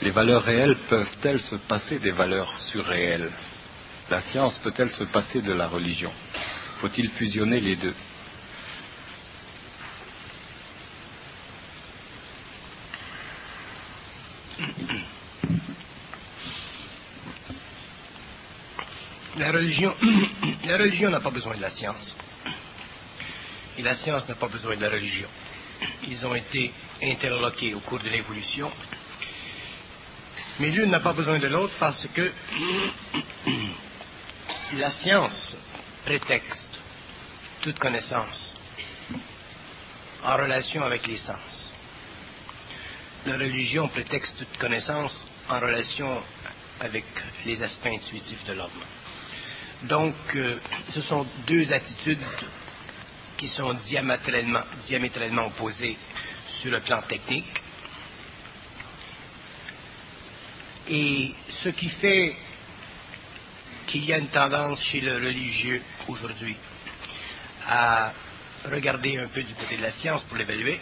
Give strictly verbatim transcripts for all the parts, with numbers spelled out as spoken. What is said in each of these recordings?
Les valeurs réelles peuvent-elles se passer des valeurs surréelles? La science peut-elle se passer de la religion? Faut-il fusionner les deux? La religion, la religion n'a pas besoin de la science. Et la science n'a pas besoin de la religion. Ils ont été interloqués au cours de l'évolution. Mais l'une n'a pas besoin de l'autre parce que la science prétexte toute connaissance en relation avec les sens. La religion prétexte toute connaissance en relation avec les aspects intuitifs de l'homme. Donc, euh, ce sont deux attitudes qui sont diamétralement, diamétralement opposées sur le plan technique. Et ce qui fait qu'il y a une tendance chez le religieux aujourd'hui à regarder un peu du côté de la science pour l'évaluer,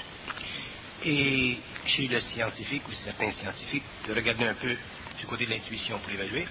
et chez le scientifique ou certains scientifiques de regarder un peu du côté de l'intuition pour l'évaluer,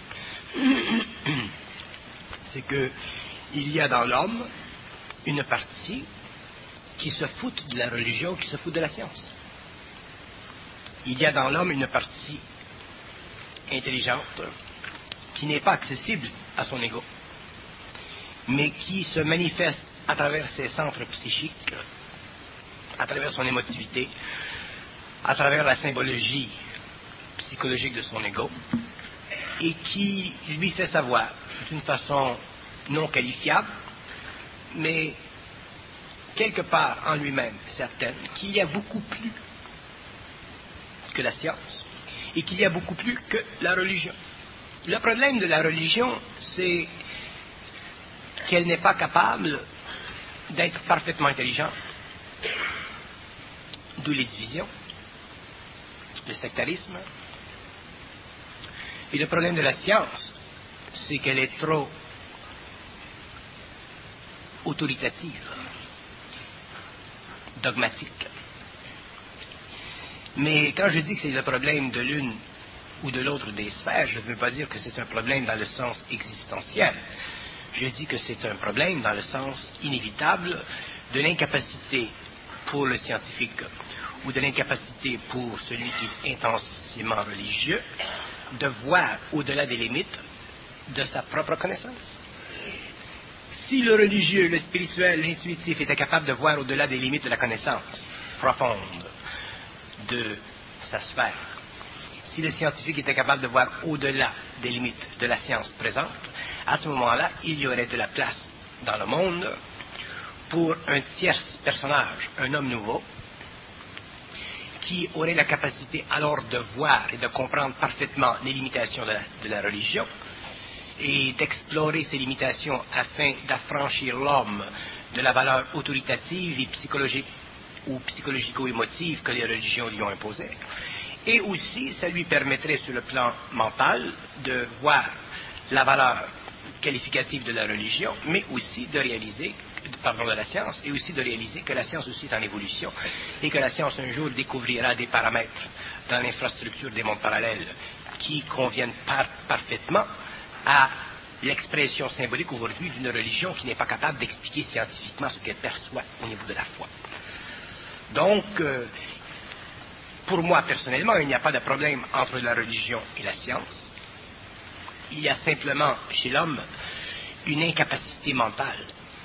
c'est que il y a dans l'homme une partie qui se fout de la religion, qui se fout de la science. Il y a dans l'homme une partie intelligente qui n'est pas accessible à son ego, mais qui se manifeste à travers ses centres psychiques, à travers son émotivité, à travers la symbologie psychologique de son ego, et qui lui fait savoir d'une façon non qualifiable, mais quelque part en lui-même certaine, qu'il y a beaucoup plus que la science et qu'il y a beaucoup plus que la religion. Le problème de la religion, c'est qu'elle n'est pas capable d'être parfaitement intelligente, d'où les divisions, le sectarisme. Et le problème de la science, c'est qu'elle est trop autoritative, dogmatique. Mais quand je dis que c'est le problème de l'une ou de l'autre des sphères, je ne veux pas dire que c'est un problème dans le sens existentiel. Je dis que c'est un problème dans le sens inévitable de l'incapacité pour le scientifique ou de l'incapacité pour celui qui est intensément religieux de voir au-delà des limites de sa propre connaissance. Si le religieux, le spirituel, l'intuitif était capable de voir au-delà des limites de la connaissance profonde de sa sphère, si le scientifique était capable de voir au-delà des limites de la science présente, à ce moment-là, il y aurait de la place dans le monde pour un tierce personnage, un homme nouveau, qui aurait la capacité alors de voir et de comprendre parfaitement les limitations de la, de la religion et d'explorer ces limitations afin d'affranchir l'homme de la valeur autoritative et psychologique ou psychologico-émotive que les religions lui ont imposée. Et aussi, ça lui permettrait sur le plan mental de voir la valeur qualificative de la religion, mais aussi de réaliser, pardon, de la science, et aussi de réaliser que la science aussi est en évolution, et que la science un jour découvrira des paramètres dans l'infrastructure des mondes parallèles qui conviennent par, parfaitement à l'expression symbolique aujourd'hui d'une religion qui n'est pas capable d'expliquer scientifiquement ce qu'elle perçoit au niveau de la foi. Donc, euh, pour moi personnellement, il n'y a pas de problème entre la religion et la science. Il y a simplement chez l'homme une incapacité mentale.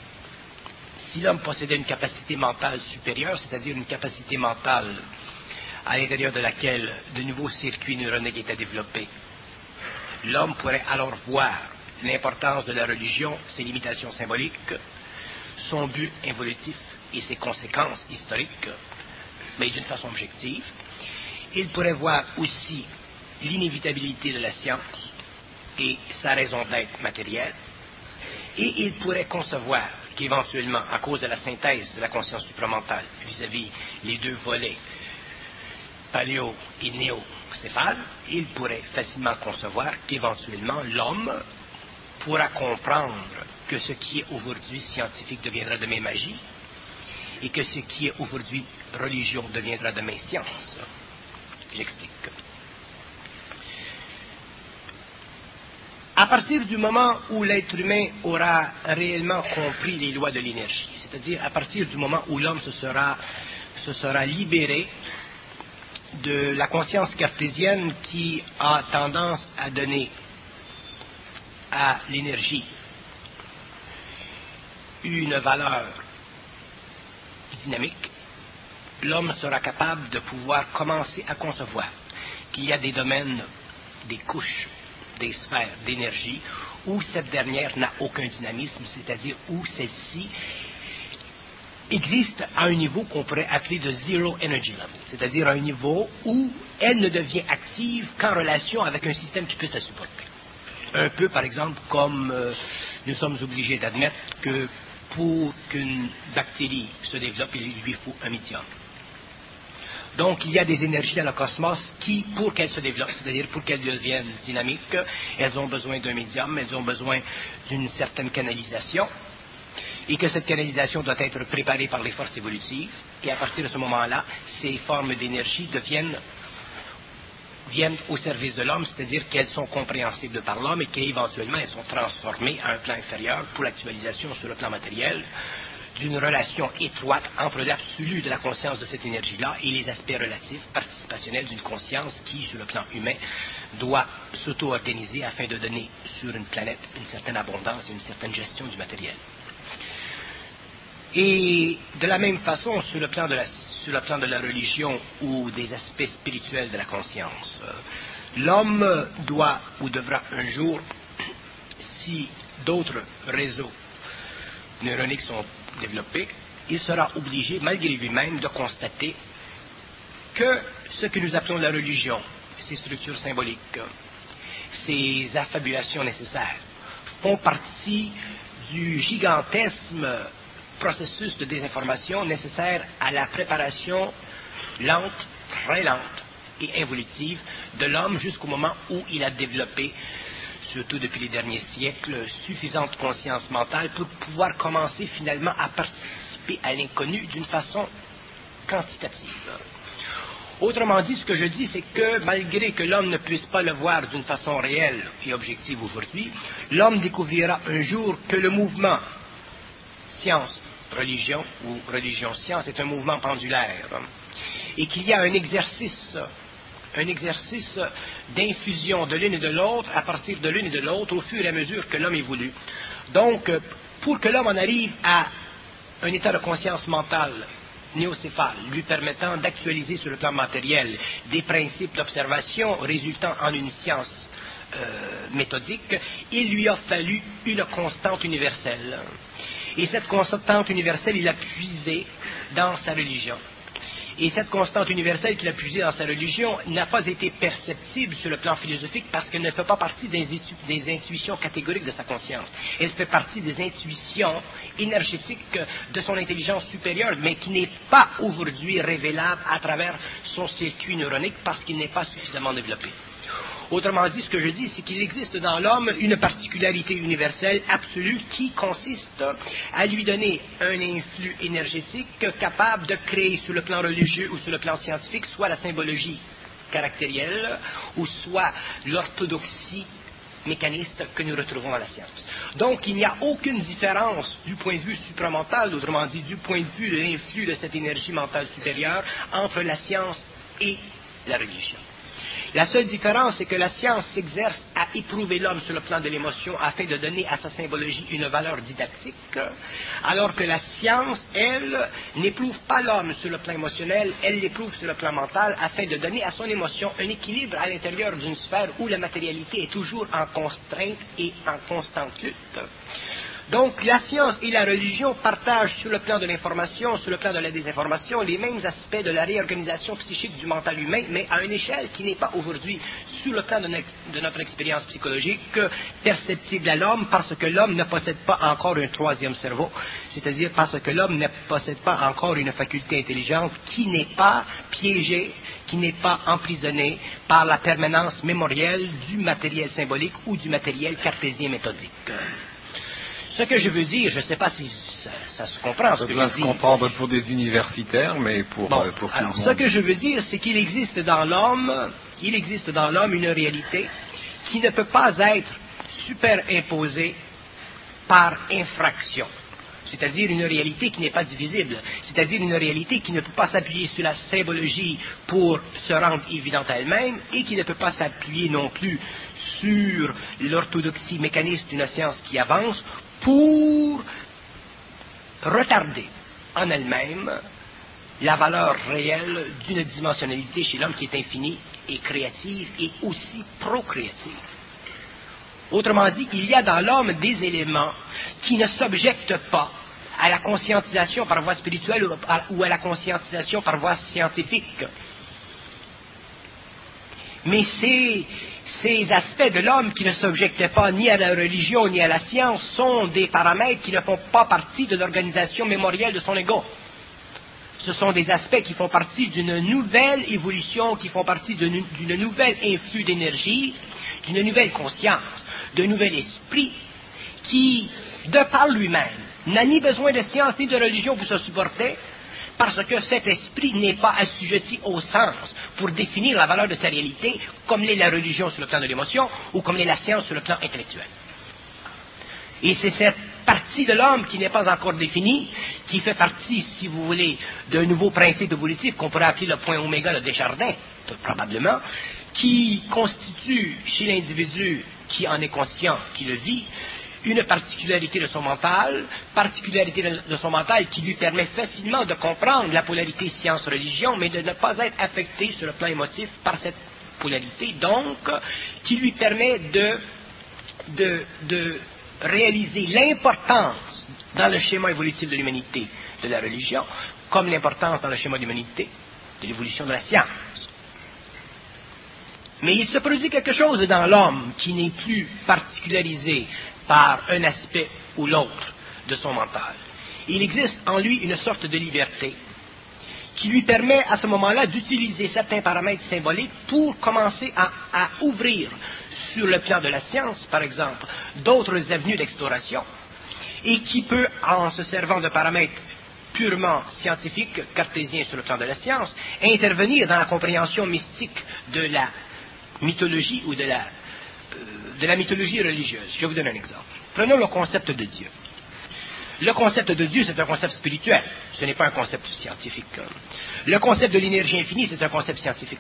Si l'homme possédait une capacité mentale supérieure, c'est-à-dire une capacité mentale à l'intérieur de laquelle de nouveaux circuits neuroniques étaient développés, l'homme pourrait alors voir l'importance de la religion, ses limitations symboliques, son but involutif et ses conséquences historiques, mais d'une façon objective. Il pourrait voir aussi l'inévitabilité de la science et sa raison d'être matérielle, et il pourrait concevoir qu'éventuellement, à cause de la synthèse de la conscience supramentale vis-à-vis les deux volets paléo et néocéphale, il pourrait facilement concevoir qu'éventuellement l'homme pourra comprendre que ce qui est aujourd'hui scientifique deviendra demain magie, et que ce qui est aujourd'hui religion deviendra demain science. J'explique. à partir du moment où l'être humain aura réellement compris les lois de l'énergie, c'est-à-dire à partir du moment où l'homme se sera, se sera libéré de la conscience cartésienne qui a tendance à donner à l'énergie une valeur dynamique, l'homme sera capable de pouvoir commencer à concevoir qu'il y a des domaines, des couches, des sphères d'énergie où cette dernière n'a aucun dynamisme, c'est-à-dire où celle-ci existe à un niveau qu'on pourrait appeler de zero energy level, c'est-à-dire à un niveau où elle ne devient active qu'en relation avec un système qui puisse la supporter. Un peu, par exemple, comme euh, nous sommes obligés d'admettre que pour qu'une bactérie se développe, il lui faut un médium. Donc, il y a des énergies dans le cosmos qui, pour qu'elles se développent, c'est-à-dire pour qu'elles deviennent dynamiques, elles ont besoin d'un médium, elles ont besoin d'une certaine canalisation, et que cette canalisation doit être préparée par les forces évolutives, et à partir de ce moment-là, ces formes d'énergie deviennent viennent au service de l'homme, c'est-à-dire qu'elles sont compréhensibles par l'homme et qu'éventuellement elles sont transformées à un plan inférieur pour l'actualisation sur le plan matériel d'une relation étroite entre l'absolu de la conscience de cette énergie-là et les aspects relatifs, participationnels d'une conscience qui, sur le plan humain, doit s'auto-organiser afin de donner sur une planète une certaine abondance et une certaine gestion du matériel. Et de la même façon, sur le plan de la, sur le plan de la religion ou des aspects spirituels de la conscience, l'homme doit ou devra un jour, si d'autres réseaux neuroniques sont développés, il sera obligé, malgré lui-même, de constater que ce que nous appelons la religion, ces structures symboliques, ces affabulations nécessaires, font partie du gigantesque processus de désinformation nécessaire à la préparation lente, très lente et évolutive de l'homme jusqu'au moment où il a développé, surtout depuis les derniers siècles, suffisante conscience mentale pour pouvoir commencer finalement à participer à l'inconnu d'une façon quantitative. Autrement dit, ce que je dis, c'est que malgré que l'homme ne puisse pas le voir d'une façon réelle et objective aujourd'hui, l'homme découvrira un jour que le mouvement science, religion ou religion-science est un mouvement pendulaire et qu'il y a un exercice un exercice d'infusion de l'une et de l'autre à partir de l'une et de l'autre au fur et à mesure que l'homme évolue. Donc, pour que l'homme en arrive à un état de conscience mentale néocéphale, lui permettant d'actualiser sur le plan matériel des principes d'observation résultant en une science euh, méthodique, il lui a fallu une constante universelle. Et cette constante universelle, il l'a puisée dans sa religion. Et cette constante universelle qu'il a puisée dans sa religion n'a pas été perceptible sur le plan philosophique parce qu'elle ne fait pas partie des, intu- des intuitions catégoriques de sa conscience. Elle fait partie des intuitions énergétiques de son intelligence supérieure, mais qui n'est pas aujourd'hui révélable à travers son circuit neuronique parce qu'il n'est pas suffisamment développé. Autrement dit, ce que je dis, c'est qu'il existe dans l'homme une particularité universelle absolue qui consiste à lui donner un influx énergétique capable de créer sur le plan religieux ou sur le plan scientifique soit la symbologie caractérielle ou soit l'orthodoxie mécaniste que nous retrouvons dans la science. Donc, il n'y a aucune différence du point de vue supramental, autrement dit, du point de vue de l'influx de cette énergie mentale supérieure entre la science et la religion. La seule différence, c'est que la science s'exerce à éprouver l'homme sur le plan de l'émotion afin de donner à sa symbologie une valeur didactique, alors que la science, elle, n'éprouve pas l'homme sur le plan émotionnel, elle l'éprouve sur le plan mental afin de donner à son émotion un équilibre à l'intérieur d'une sphère où la matérialité est toujours en constrainte et en constante lutte. Donc, la science et la religion partagent sur le plan de l'information, sur le plan de la désinformation, les mêmes aspects de la réorganisation psychique du mental humain, mais à une échelle qui n'est pas aujourd'hui, sur le plan de notre, de notre expérience psychologique, perceptible à l'homme, parce que l'homme ne possède pas encore un troisième cerveau, c'est-à-dire parce que l'homme ne possède pas encore une faculté intelligente qui n'est pas piégée, qui n'est pas emprisonnée par la permanence mémorielle du matériel symbolique ou du matériel cartésien méthodique. Ce que je veux dire, je ne sais pas si ça, ça se comprend. Ça doit se comprendre pour des universitaires, mais pour, bon, euh, pour tout alors, le monde. Ce que je veux dire, c'est qu'il existe dans l'homme, il existe dans l'homme une réalité qui ne peut pas être superimposée par infraction, c'est-à-dire une réalité qui n'est pas divisible, c'est-à-dire une réalité qui ne peut pas s'appuyer sur la symbologie pour se rendre évidente à elle-même et qui ne peut pas s'appuyer non plus sur l'orthodoxie mécaniste d'une science qui avance pour retarder en elle-même la valeur réelle d'une dimensionnalité chez l'homme qui est infinie et créative et aussi procréative. Autrement dit, il y a dans l'homme des éléments qui ne s'objectent pas à la conscientisation par voie spirituelle ou à la conscientisation par voie scientifique. Mais ces, ces aspects de l'homme qui ne s'objectaient pas ni à la religion ni à la science sont des paramètres qui ne font pas partie de l'organisation mémorielle de son ego. Ce sont des aspects qui font partie d'une nouvelle évolution, qui font partie d'une, d'une nouvelle influx d'énergie, d'une nouvelle conscience, d'un nouvel esprit qui, de par lui-même, n'a ni besoin de science ni de religion pour se supporter, parce que cet esprit n'est pas assujetti au sens pour définir la valeur de sa réalité, comme l'est la religion sur le plan de l'émotion ou comme l'est la science sur le plan intellectuel. Et c'est cette partie de l'homme qui n'est pas encore définie, qui fait partie, si vous voulez, d'un nouveau principe évolutif qu'on pourrait appeler le point oméga de Desjardins, probablement, qui constitue chez l'individu qui en est conscient, qui le vit, une particularité de son mental, particularité de son mental qui lui permet facilement de comprendre la polarité science-religion, mais de ne pas être affecté sur le plan émotif par cette polarité, donc, qui lui permet de, de, de réaliser l'importance dans le schéma évolutif de l'humanité de la religion, comme l'importance dans le schéma d'humanité de l'évolution de la science. Mais il se produit quelque chose dans l'homme qui n'est plus particularisé par un aspect ou l'autre de son mental. Il existe en lui une sorte de liberté qui lui permet à ce moment-là d'utiliser certains paramètres symboliques pour commencer à, à ouvrir sur le plan de la science, par exemple, d'autres avenues d'exploration, et qui peut, en se servant de paramètres purement scientifiques, cartésiens sur le plan de la science, intervenir dans la compréhension mystique de la mythologie ou de la, euh, de la mythologie religieuse. Je vais vous donner un exemple. Prenons le concept de Dieu. Le concept de Dieu, c'est un concept spirituel. Ce n'est pas un concept scientifique. Le concept de l'énergie infinie, c'est un concept scientifique.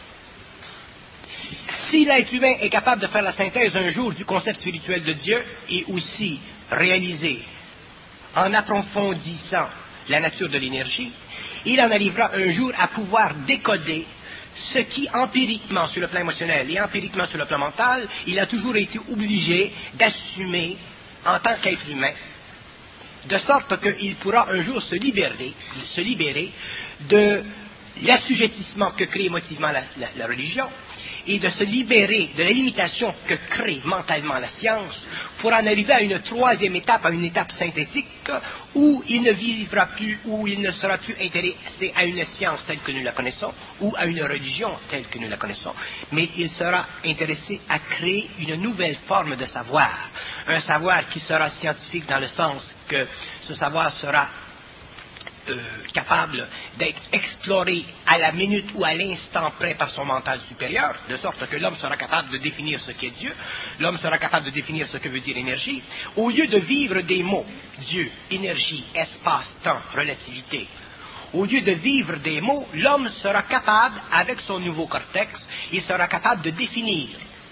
Si l'être humain est capable de faire la synthèse un jour du concept spirituel de Dieu et aussi réaliser, en approfondissant la nature de l'énergie, il en arrivera un jour à pouvoir décoder ce qui, empiriquement sur le plan émotionnel et empiriquement sur le plan mental, il a toujours été obligé d'assumer en tant qu'être humain, de sorte qu'il pourra un jour se libérer, se libérer de l'assujettissement que crée émotivement la, la, la religion et de se libérer de la limitation que crée mentalement la science pour en arriver à une troisième étape, à une étape synthétique où il ne vivra plus, où il ne sera plus intéressé à une science telle que nous la connaissons ou à une religion telle que nous la connaissons, mais il sera intéressé à créer une nouvelle forme de savoir, un savoir qui sera scientifique dans le sens que ce savoir sera Euh, capable d'être exploré à la minute ou à l'instant près par son mental supérieur, de sorte que l'homme sera capable de définir ce qu'est Dieu, l'homme sera capable de définir ce que veut dire énergie, au lieu de vivre des mots, Dieu, énergie, espace, temps, relativité. Au lieu de vivre des mots, l'homme sera capable, avec son nouveau cortex, il sera capable de définir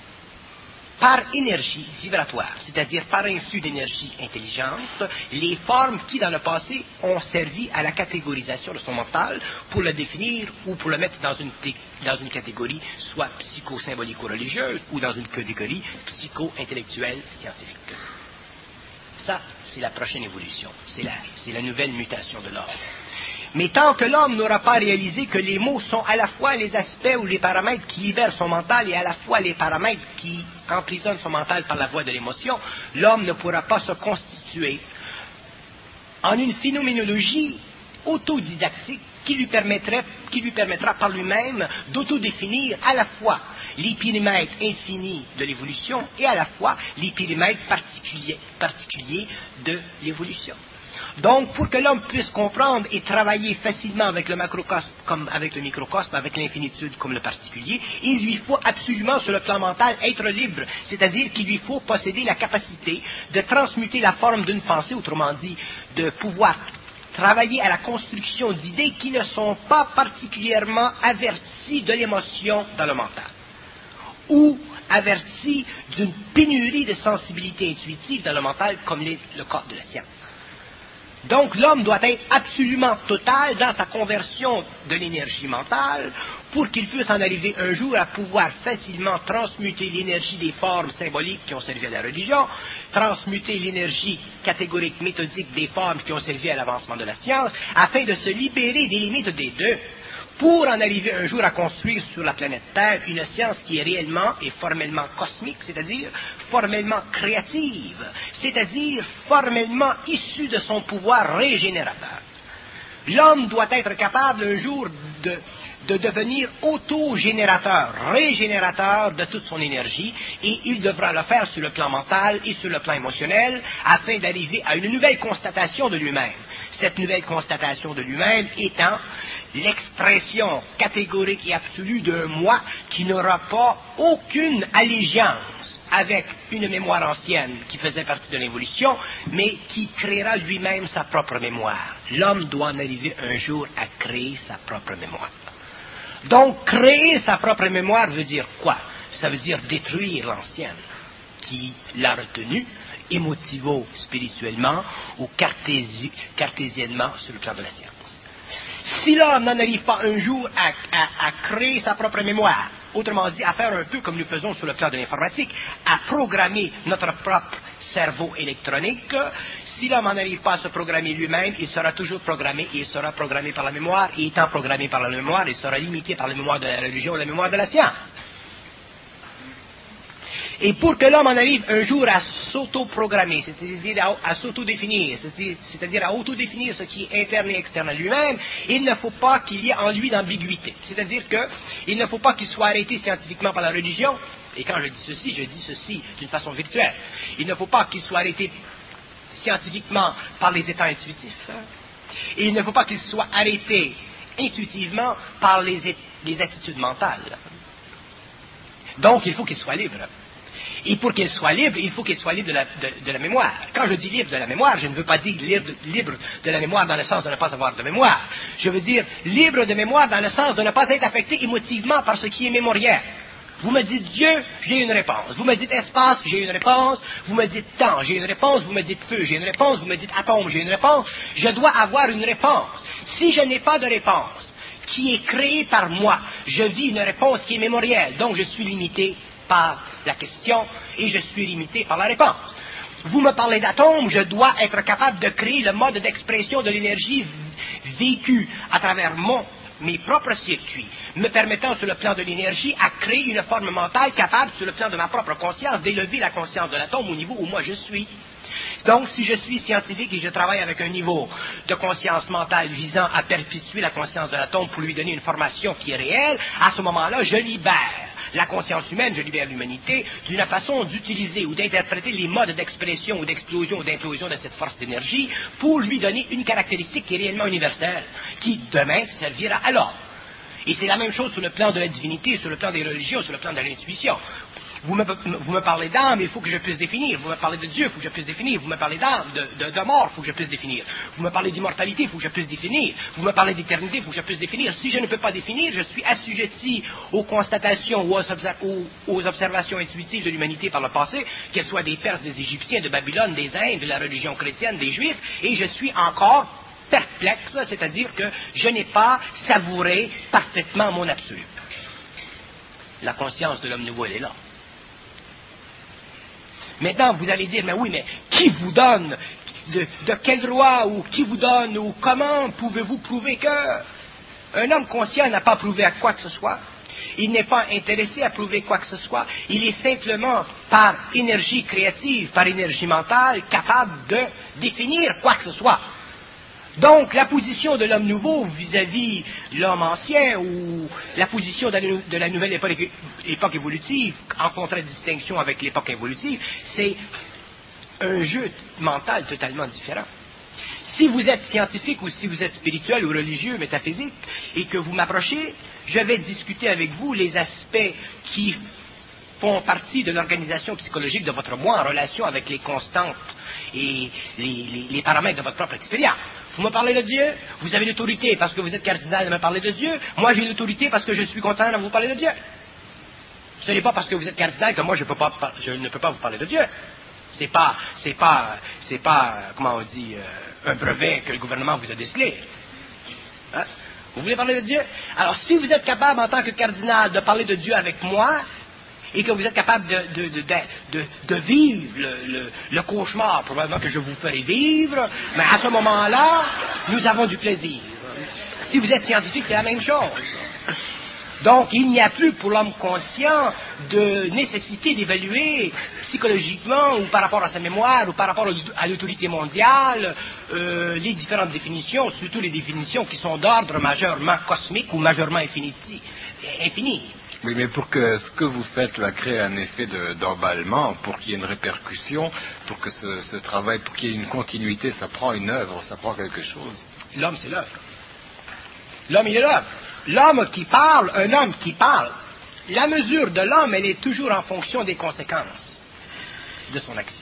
par énergie vibratoire, c'est-à-dire par un flux d'énergie intelligente, les formes qui, dans le passé, ont servi à la catégorisation de son mental pour le définir ou pour le mettre dans une, dans une catégorie soit psycho-symbolico-religieuse ou dans une catégorie psycho-intellectuelle scientifique. Ça, c'est la prochaine évolution, c'est la, c'est la nouvelle mutation de l'homme. Mais tant que l'homme n'aura pas réalisé que les mots sont à la fois les aspects ou les paramètres qui libèrent son mental et à la fois les paramètres qui emprisonnent son mental par la voie de l'émotion, l'homme ne pourra pas se constituer en une phénoménologie autodidactique qui lui permettrait, qui lui permettra par lui-même d'autodéfinir à la fois les périmètres infinis de l'évolution et à la fois les périmètres particuliers, particuliers de l'évolution. Donc, pour que l'homme puisse comprendre et travailler facilement avec le macrocosme comme avec le microcosme, avec l'infinitude comme le particulier, il lui faut absolument, sur le plan mental, être libre. C'est-à-dire qu'il lui faut posséder la capacité de transmuter la forme d'une pensée, autrement dit, de pouvoir travailler à la construction d'idées qui ne sont pas particulièrement averties de l'émotion dans le mental, ou averties d'une pénurie de sensibilité intuitive dans le mental, comme l'est le cas de la science. Donc l'homme doit être absolument total dans sa conversion de l'énergie mentale pour qu'il puisse en arriver un jour à pouvoir facilement transmuter l'énergie des formes symboliques qui ont servi à la religion, transmuter l'énergie catégorique méthodique des formes qui ont servi à l'avancement de la science, afin de se libérer des limites des deux, pour en arriver un jour à construire sur la planète Terre une science qui est réellement et formellement cosmique, c'est-à-dire formellement créative, c'est-à-dire formellement issue de son pouvoir régénérateur. L'homme doit être capable un jour de, de devenir autogénérateur, régénérateur de toute son énergie, et il devra le faire sur le plan mental et sur le plan émotionnel, afin d'arriver à une nouvelle constatation de lui-même. Cette nouvelle constatation de lui-même étant l'expression catégorique et absolue d'un moi qui n'aura pas aucune allégeance avec une mémoire ancienne qui faisait partie de l'évolution, mais qui créera lui-même sa propre mémoire. L'homme doit en arriver un jour à créer sa propre mémoire. Donc, créer sa propre mémoire veut dire quoi? Ça veut dire détruire l'ancienne, qui l'a retenue, émotivo-spirituellement ou cartési- cartésiennement sur le plan de la science. Si l'homme n'en arrive pas un jour à, à, à créer sa propre mémoire, autrement dit, à faire un peu comme nous faisons sur le plan de l'informatique, à programmer notre propre cerveau électronique, si l'homme n'en arrive pas à se programmer lui-même, il sera toujours programmé, et il sera programmé par la mémoire, et étant programmé par la mémoire, il sera limité par la mémoire de la religion et la mémoire de la science. Et pour que l'homme en arrive un jour à s'auto-programmer, c'est-à-dire à, à s'auto-définir, c'est-à-dire à auto-définir ce qui est interne et externe à lui-même, il ne faut pas qu'il y ait en lui d'ambiguïté. C'est-à-dire qu'il ne faut pas qu'il soit arrêté scientifiquement par la religion, et quand je dis ceci, je dis ceci d'une façon virtuelle. Il ne faut pas qu'il soit arrêté scientifiquement par les états intuitifs, et il ne faut pas qu'il soit arrêté intuitivement par les, les attitudes mentales. Donc, il faut qu'il soit libre. Et pour qu'il soit libre, il faut qu'il soit libre de la, de, de la mémoire. Quand je dis libre de la mémoire, je ne veux pas dire libre, libre de la mémoire dans le sens de ne pas avoir de mémoire. Je veux dire libre de mémoire dans le sens de ne pas être affecté émotivement par ce qui est mémoriel. Vous me dites Dieu, j'ai une réponse. Vous me dites espace, j'ai une réponse. Vous me dites temps, j'ai une réponse. Vous me dites feu, j'ai une réponse. Vous me dites atome, j'ai une réponse. Je dois avoir une réponse. Si je n'ai pas de réponse qui est créée par moi, je vis une réponse qui est mémorielle. Donc je suis limité par la question et je suis limité par la réponse. Vous me parlez d'atomes, je dois être capable de créer le mode d'expression de l'énergie vécue à travers mon, mes propres circuits, me permettant sur le plan de l'énergie à créer une forme mentale capable sur le plan de ma propre conscience d'élever la conscience de l'atome au niveau où moi je suis. Donc, si je suis scientifique et je travaille avec un niveau de conscience mentale visant à perpétuer la conscience de l'atome pour lui donner une formation qui est réelle, à ce moment-là, je libère la conscience humaine, je libère l'humanité d'une façon d'utiliser ou d'interpréter les modes d'expression ou d'explosion ou d'implosion de cette force d'énergie pour lui donner une caractéristique qui est réellement universelle, qui demain servira à l'homme. Et c'est la même chose sur le plan de la divinité, sur le plan des religions, sur le plan de l'intuition. Vous me, vous me parlez d'âme, il faut que je puisse définir. Vous me parlez de Dieu, il faut que je puisse définir. Vous me parlez d'âme, de, de, de mort, il faut que je puisse définir. Vous me parlez d'immortalité, il faut que je puisse définir. Vous me parlez d'éternité, il faut que je puisse définir. Si je ne peux pas définir, je suis assujetti aux constatations ou aux, aux, aux observations intuitives de l'humanité par le passé, qu'elles soient des Perses, des Égyptiens, de Babylone, des Indes, de la religion chrétienne, des Juifs, et je suis encore perplexe, c'est-à-dire que je n'ai pas savouré parfaitement mon absolu. La conscience de l'homme nouveau, elle est là. Maintenant, vous allez dire, mais oui, mais qui vous donne, de, de quel droit, ou qui vous donne, ou comment pouvez-vous prouver que un homme conscient n'a pas prouvé à quoi que ce soit? Il n'est pas intéressé à prouver quoi que ce soit. Il est simplement, par énergie créative, par énergie mentale, capable de définir quoi que ce soit. Donc, la position de l'homme nouveau vis-à-vis l'homme ancien, ou la position de la nouvelle époque, époque évolutive, en contradistinction avec l'époque évolutive, c'est un jeu mental totalement différent. Si vous êtes scientifique ou si vous êtes spirituel ou religieux, métaphysique, et que vous m'approchez, je vais discuter avec vous les aspects qui font partie de l'organisation psychologique de votre moi en relation avec les constantes et les, les, les paramètres de votre propre expérience. Vous me parlez de Dieu, vous avez l'autorité parce que vous êtes cardinal de me parler de Dieu, moi j'ai l'autorité parce que je suis content de vous parler de Dieu. Ce n'est pas parce que vous êtes cardinal que moi je, peux pas, je ne peux pas vous parler de Dieu. C'est pas, c'est pas, c'est pas, comment on dit, euh, un brevet que le gouvernement vous a décelé. Hein? Vous voulez parler de Dieu? Alors, si vous êtes capable, en tant que cardinal, de parler de Dieu avec moi, et que vous êtes capable de, de, de, de, de vivre le, le, le cauchemar, probablement que je vous ferai vivre, mais à ce moment-là, nous avons du plaisir. Si vous êtes scientifique, c'est la même chose. Donc, il n'y a plus pour l'homme conscient de nécessité d'évaluer psychologiquement ou par rapport à sa mémoire ou par rapport à l'autorité mondiale euh, les différentes définitions, surtout les définitions qui sont d'ordre majeurement cosmique ou majeurement infini. infini. Oui, mais pour que ce que vous faites là crée un effet de, d'emballement, pour qu'il y ait une répercussion, pour que ce, ce travail, pour qu'il y ait une continuité, ça prend une œuvre, ça prend quelque chose. L'homme, c'est l'œuvre. L'homme, il est l'œuvre. L'homme qui parle, un homme qui parle, la mesure de l'homme, elle est toujours en fonction des conséquences de son action.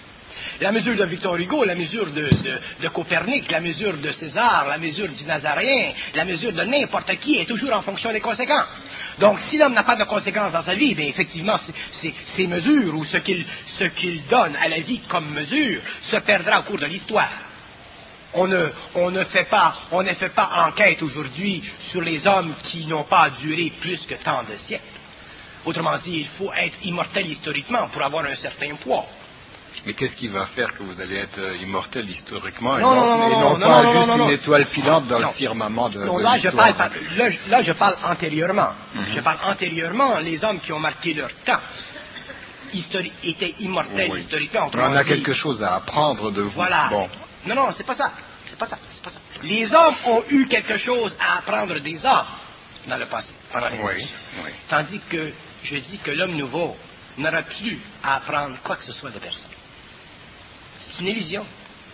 La mesure de Victor Hugo, la mesure de, de, de Copernic, la mesure de César, la mesure du Nazaréen, la mesure de n'importe qui est toujours en fonction des conséquences. Donc, si l'homme n'a pas de conséquences dans sa vie, bien, effectivement, ces mesures ou ce qu'il, ce qu'il donne à la vie comme mesure se perdra au cours de l'histoire. On ne, on ne fait pas, on ne fait pas enquête aujourd'hui sur les hommes qui n'ont pas duré plus que tant de siècles. Autrement dit, il faut être immortel historiquement pour avoir un certain poids. Mais qu'est-ce qui va faire que vous allez être immortel historiquement et non, non, non, non, et non, non, pas non, non, juste non, non, une étoile filante dans non, le firmament de, non, de là, je l'histoire? parle, là, là, je parle antérieurement. Mm-hmm. Je parle antérieurement, les hommes qui ont marqué leur temps histori- étaient immortels oui. historiquement. Mais on a dit, quelque chose à apprendre de vous. Voilà. Bon. Non, non, c'est pas ça. C'est pas ça. C'est pas ça. Les hommes ont eu quelque chose à apprendre des hommes dans le passé, pendant les oui, oui. Tandis que je dis que l'homme nouveau n'aura plus à apprendre quoi que ce soit de personne. C'est une illusion.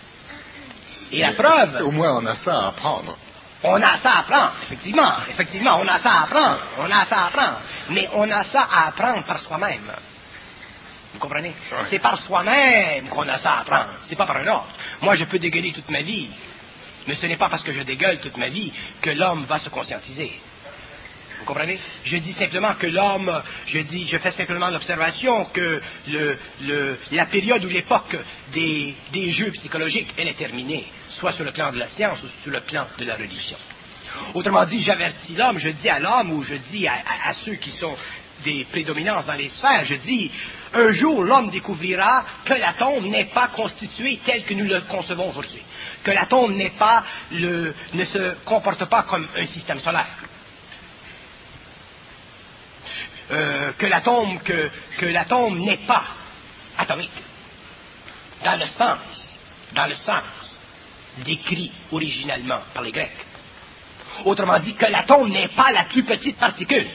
Et la Mais preuve... Au moins, on a ça à apprendre. On a ça à apprendre, effectivement. Effectivement, on a ça à apprendre. On a ça à apprendre. Mais on a ça à apprendre par soi-même. Vous comprenez? Ouais. C'est par soi-même qu'on a ça à apprendre. C'est pas par un autre. Moi, je peux dégueuler toute ma vie. Mais ce n'est pas parce que je dégueule toute ma vie que l'homme va se conscientiser. Vous comprenez? Je dis simplement que l'homme, je dis, je fais simplement l'observation que le, le, la période ou l'époque des, des jeux psychologiques, elle est terminée, soit sur le plan de la science ou sur le plan de la religion. Autrement dit, j'avertis l'homme, je dis à l'homme ou je dis à, à, à ceux qui sont des prédominances dans les sphères, je dis, un jour l'homme découvrira que l'atome n'est pas constitué tel que nous le concevons aujourd'hui, que l'atome n'est pas le, ne se comporte pas comme un système solaire. Euh, que l'atome que, que l'atome n'est pas atomique dans le sens dans le sens décrit originalement par les Grecs. Autrement dit, que l'atome n'est pas la plus petite particule.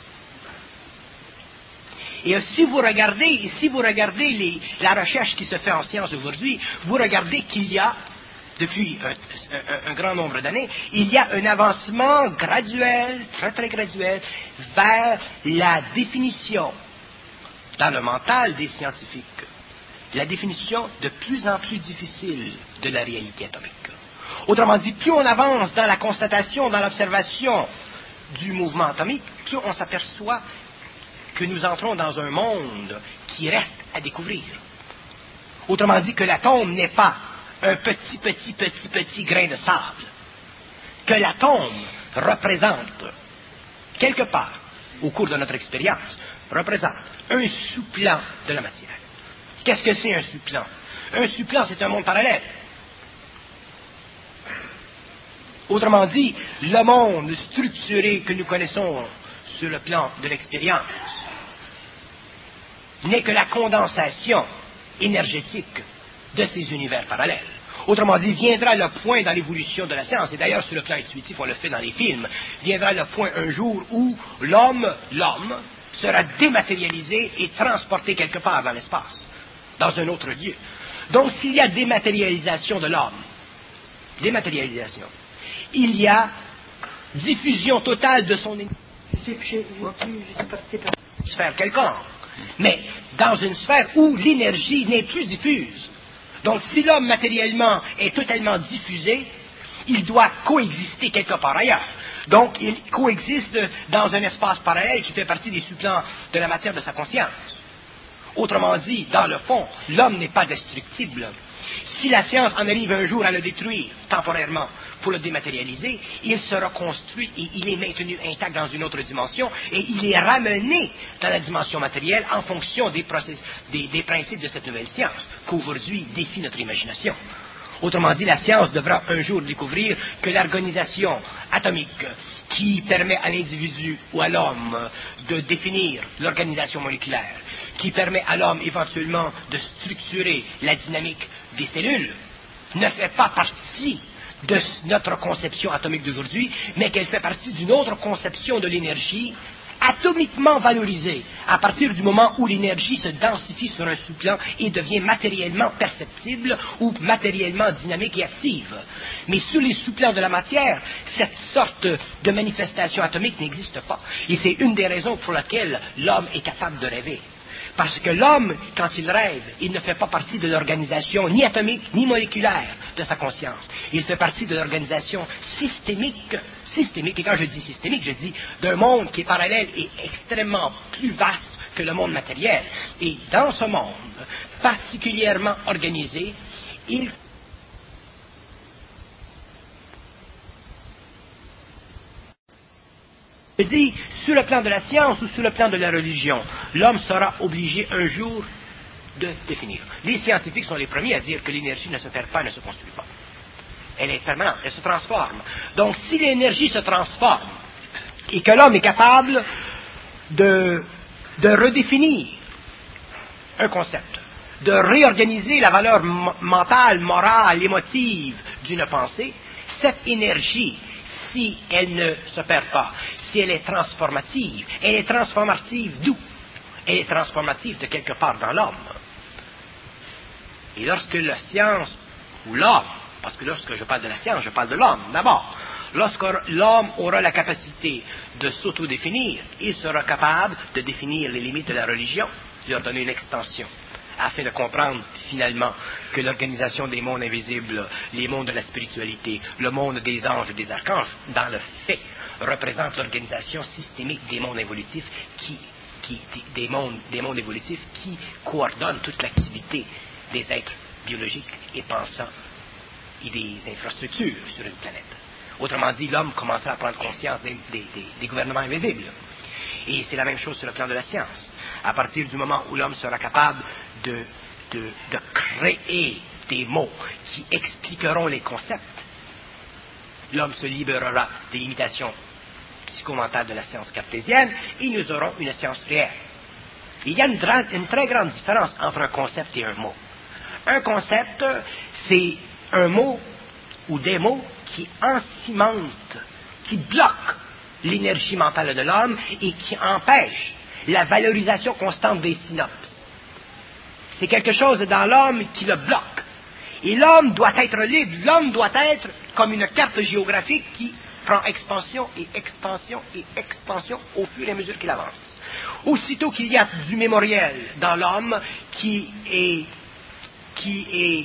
Et euh, si vous regardez si vous regardez les, la recherche qui se fait en sciences aujourd'hui, vous regardez qu'il y a depuis un, un, un grand nombre d'années, il y a un avancement graduel, très très graduel, vers la définition, dans le mental des scientifiques, la définition de plus en plus difficile de la réalité atomique. Autrement dit, plus on avance dans la constatation, dans l'observation du mouvement atomique, plus on s'aperçoit que nous entrons dans un monde qui reste à découvrir. Autrement dit, que l'atome n'est pas un petit, petit, petit, petit grain de sable, que l'atome représente, quelque part, au cours de notre expérience, représente un sous-plan de la matière. Qu'est-ce que c'est un sous-plan? Un sous-plan, c'est un monde parallèle. Autrement dit, le monde structuré que nous connaissons sur le plan de l'expérience n'est que la condensation énergétique de ces univers parallèles. Autrement dit, viendra le point dans l'évolution de la science, et d'ailleurs sur le plan intuitif, on le fait dans les films, viendra le point un jour où l'homme, l'homme, sera dématérialisé et transporté quelque part dans l'espace, dans un autre lieu. Donc s'il y a dématérialisation de l'homme, dématérialisation, il y a diffusion totale de son énergie. Je suis parti par une sphère quelconque, mais dans une sphère où l'énergie n'est plus diffuse. Donc, si l'homme matériellement est totalement diffusé, il doit coexister quelque part ailleurs. Donc, il coexiste dans un espace parallèle qui fait partie des sous-plans de la matière de sa conscience. Autrement dit, dans le fond, l'homme n'est pas destructible. Si la science en arrive un jour à le détruire temporairement pour le dématérialiser, il se reconstruit et il est maintenu intact dans une autre dimension et il est ramené dans la dimension matérielle en fonction des, process, des, des principes de cette nouvelle science qu'aujourd'hui défie notre imagination. Autrement dit, la science devra un jour découvrir que l'organisation atomique qui permet à l'individu ou à l'homme de définir l'organisation moléculaire, qui permet à l'homme éventuellement de structurer la dynamique des cellules, ne fait pas partie de notre conception atomique d'aujourd'hui, mais qu'elle fait partie d'une autre conception de l'énergie atomiquement valorisée à partir du moment où l'énergie se densifie sur un sous-plan et devient matériellement perceptible ou matériellement dynamique et active. Mais sur les sous-plans de la matière, cette sorte de manifestation atomique n'existe pas. Et c'est une des raisons pour lesquelles l'homme est capable de rêver. Parce que l'homme, quand il rêve, il ne fait pas partie de l'organisation ni atomique ni moléculaire de sa conscience. Il fait partie de l'organisation systémique, systémique, et quand je dis systémique, je dis d'un monde qui est parallèle et extrêmement plus vaste que le monde matériel. Et dans ce monde particulièrement organisé, il Je dis, sur le plan de la science ou sur le plan de la religion, l'homme sera obligé un jour de définir. Les scientifiques sont les premiers à dire que l'énergie ne se perd pas, ne se construit pas. Elle est permanente, elle se transforme. Donc, si l'énergie se transforme et que l'homme est capable de, de redéfinir un concept, de réorganiser la valeur mentale, morale, émotive d'une pensée, cette énergie, si elle ne se perd pas, si elle est transformative, elle est transformative d'où? Elle est transformative de quelque part dans l'homme. Et lorsque la science, ou l'homme, parce que lorsque je parle de la science, je parle de l'homme d'abord, lorsque l'homme aura la capacité de s'autodéfinir, il sera capable de définir les limites de la religion, de leur donner une extension, afin de comprendre finalement que l'organisation des mondes invisibles, les mondes de la spiritualité, le monde des anges et des archanges, dans le fait, représente l'organisation systémique des mondes évolutifs qui, qui, des, mondes, des mondes évolutifs qui coordonnent toute l'activité des êtres biologiques et pensants et des infrastructures sur une planète. Autrement dit, l'homme commencera à prendre conscience des, des, des, des gouvernements invisibles. Et c'est la même chose sur le plan de la science. À partir du moment où l'homme sera capable de, de, de créer des mots qui expliqueront les concepts, l'homme se libérera des limitations psychomentales de la science cartésienne et nous aurons une science réelle. Il y a une, une très grande différence entre un concept et un mot. Un concept, c'est un mot ou des mots qui encimentent, qui bloquent l'énergie mentale de l'homme et qui empêchent la valorisation constante des synapses. C'est quelque chose dans l'homme qui le bloque. Et l'homme doit être libre, l'homme doit être comme une carte géographique qui prend expansion et expansion et expansion au fur et à mesure qu'il avance. Aussitôt qu'il y a du mémoriel dans l'homme qui est, qui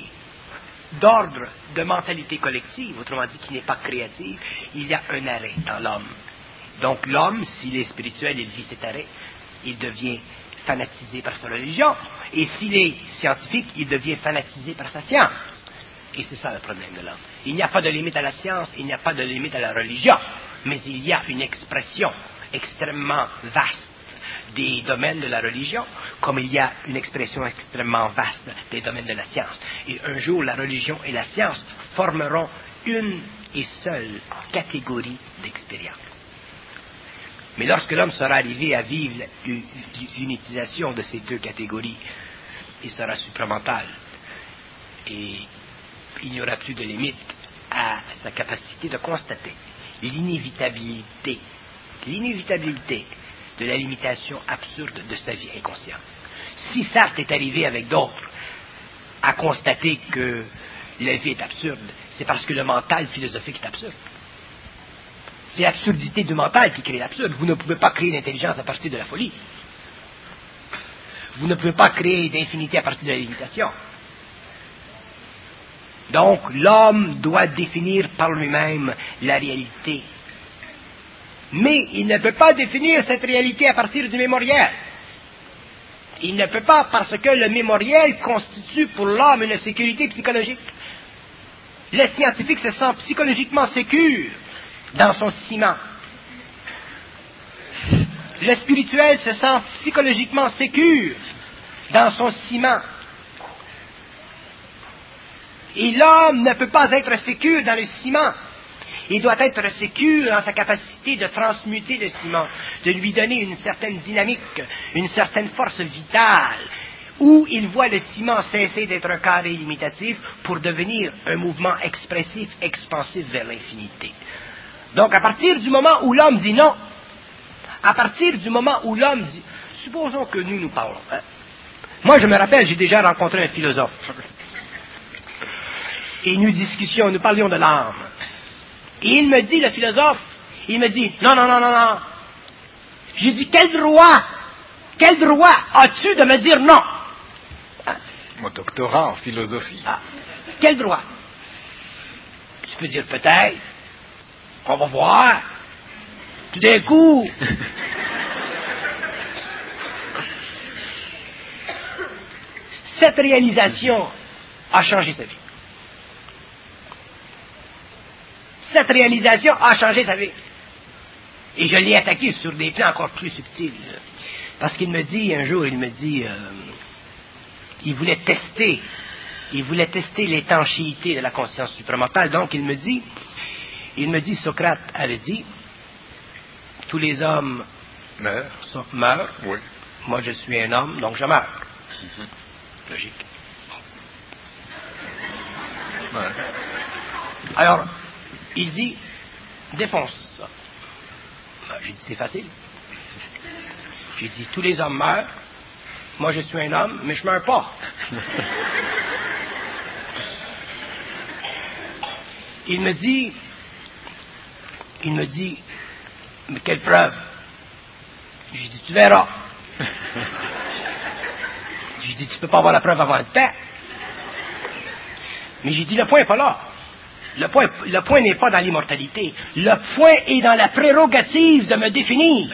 est d'ordre de mentalité collective, autrement dit qui n'est pas créative, il y a un arrêt dans l'homme. Donc l'homme, s'il est spirituel, il vit cet arrêt, il devient fanatisé par sa religion, et s'il est scientifique, il devient fanatisé par sa science. Et c'est ça le problème de l'homme. Il n'y a pas de limite à la science, il n'y a pas de limite à la religion, mais il y a une expression extrêmement vaste des domaines de la religion, comme il y a une expression extrêmement vaste des domaines de la science. Et un jour, la religion et la science formeront une et seule catégorie d'expérience. Mais lorsque l'homme sera arrivé à vivre l'unitisation de ces deux catégories, il sera supramental. Et il n'y aura plus de limite à sa capacité de constater l'inévitabilité, l'inévitabilité de la limitation absurde de sa vie inconsciente. Si Sartre est arrivé avec d'autres à constater que la vie est absurde, c'est parce que le mental philosophique est absurde. C'est l'absurdité du mental qui crée l'absurde. Vous ne pouvez pas créer l'intelligence à partir de la folie. Vous ne pouvez pas créer d'infinité à partir de la limitation. Donc, l'homme doit définir par lui-même la réalité. Mais il ne peut pas définir cette réalité à partir du mémoriel. Il ne peut pas parce que le mémoriel constitue pour l'homme une sécurité psychologique. Le scientifique se sent psychologiquement sécure dans son ciment. Le spirituel se sent psychologiquement sécure dans son ciment. Et l'homme ne peut pas être sécure dans le ciment. Il doit être sécure dans sa capacité de transmuter le ciment, de lui donner une certaine dynamique, une certaine force vitale, où il voit le ciment cesser d'être un carré limitatif pour devenir un mouvement expressif, expansif vers l'infinité. Donc, à partir du moment où l'homme dit non, à partir du moment où l'homme dit, supposons que nous nous parlons. Hein? Moi, je me rappelle, j'ai déjà rencontré un philosophe. Et nous discussions, nous parlions de l'âme. Et il me dit, le philosophe, il me dit, non, non, non, non, non. J'ai dit, quel droit, quel droit as-tu de me dire non? Hein? Mon doctorat en philosophie. Ah, quel droit? Tu peux dire peut-être, on va voir. Tout d'un coup. Cette réalisation a changé sa vie. Cette réalisation a changé sa vie. Et je l'ai attaqué sur des plans encore plus subtils. Parce qu'il me dit, un jour, il me dit, euh, il voulait tester, il voulait tester l'étanchéité de la conscience supramentale. Donc, il me dit, il me dit, Socrate avait dit, tous les hommes meurent. Sont, meurent. Oui. Moi, je suis un homme, donc je meurs. Mm-hmm. Logique. Ouais. Alors, il dit, défonce ça. Ben, j'ai dit, c'est facile. J'ai dit, tous les hommes meurent. Moi, je suis un homme, mais je meurs pas. Il me dit, il me dit, mais quelle preuve? J'ai dit, tu verras. J'ai dit, tu peux pas avoir la preuve avant le temps. Mais j'ai dit, le point n'est pas là. Le point, le point n'est pas dans l'immortalité. Le point est dans la prérogative de me définir.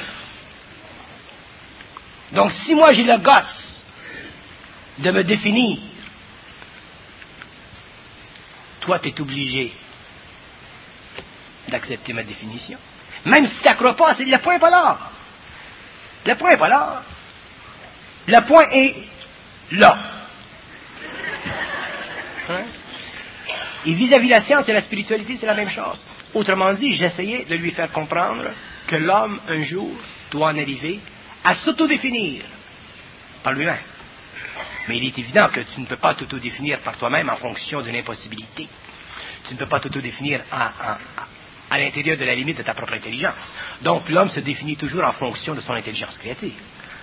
Donc, si moi j'ai le guts de me définir, toi, tu es obligé d'accepter ma définition. Même si tu ne crois pas, c'est, le point n'est pas là. Le point n'est pas là. Le point est là. Hein? Et vis-à-vis de la science et la spiritualité, c'est la même chose. Autrement dit, j'essayais de lui faire comprendre que l'homme, un jour, doit en arriver à s'autodéfinir par lui-même. Mais il est évident que tu ne peux pas t'autodéfinir par toi-même en fonction d'une impossibilité. Tu ne peux pas t'autodéfinir à, à, à l'intérieur de la limite de ta propre intelligence. Donc, l'homme se définit toujours en fonction de son intelligence créative.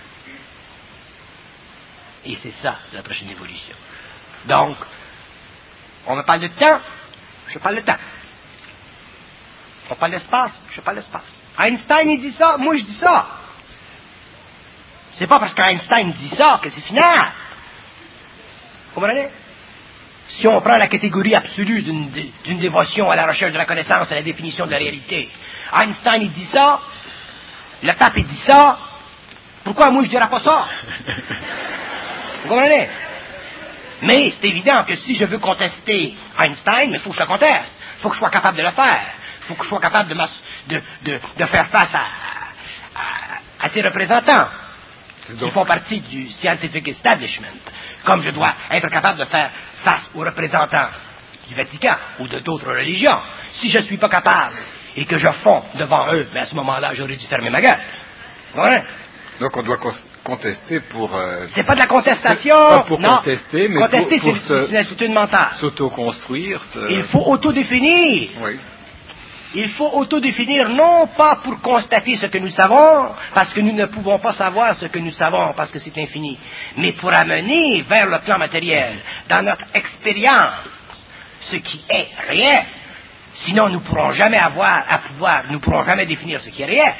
Et c'est ça, la prochaine évolution. Donc, on me parle de temps, je parle de temps. On parle d'espace, je parle d'espace. Einstein, il dit ça, moi je dis ça. C'est pas parce qu'Einstein dit ça que c'est final. Vous comprenez? Si on prend la catégorie absolue d'une, d'une dévotion à la recherche de la connaissance, à la définition de la réalité, Einstein, il dit ça, le pape, il dit ça, pourquoi moi je dirais pas ça? Vous comprenez? Mais c'est évident que si je veux contester Einstein, il faut que je le conteste. Il faut que je sois capable de le faire. Il faut que je sois capable de, de, de, de faire face à, à, à ses représentants qui font partie du scientific establishment. Comme je dois être capable de faire face aux représentants du Vatican ou de d'autres religions. Si je ne suis pas capable et que je fonds devant eux, ben à ce moment-là, j'aurais dû fermer ma gueule. Voilà. Donc on doit contester pour... Euh, c'est pas de la contestation. Pas pour non. contester, mais contester, pour, pour c'est, c'est une attitude mentale. S'auto-construire. Se... Il faut autodéfinir. Oui. Il faut autodéfinir non pas pour constater ce que nous savons, parce que nous ne pouvons pas savoir ce que nous savons, parce que c'est infini, mais pour amener vers le plan matériel, dans notre expérience, ce qui est réel. Sinon, nous ne pourrons jamais avoir à pouvoir, nous ne pourrons jamais définir ce qui est réel.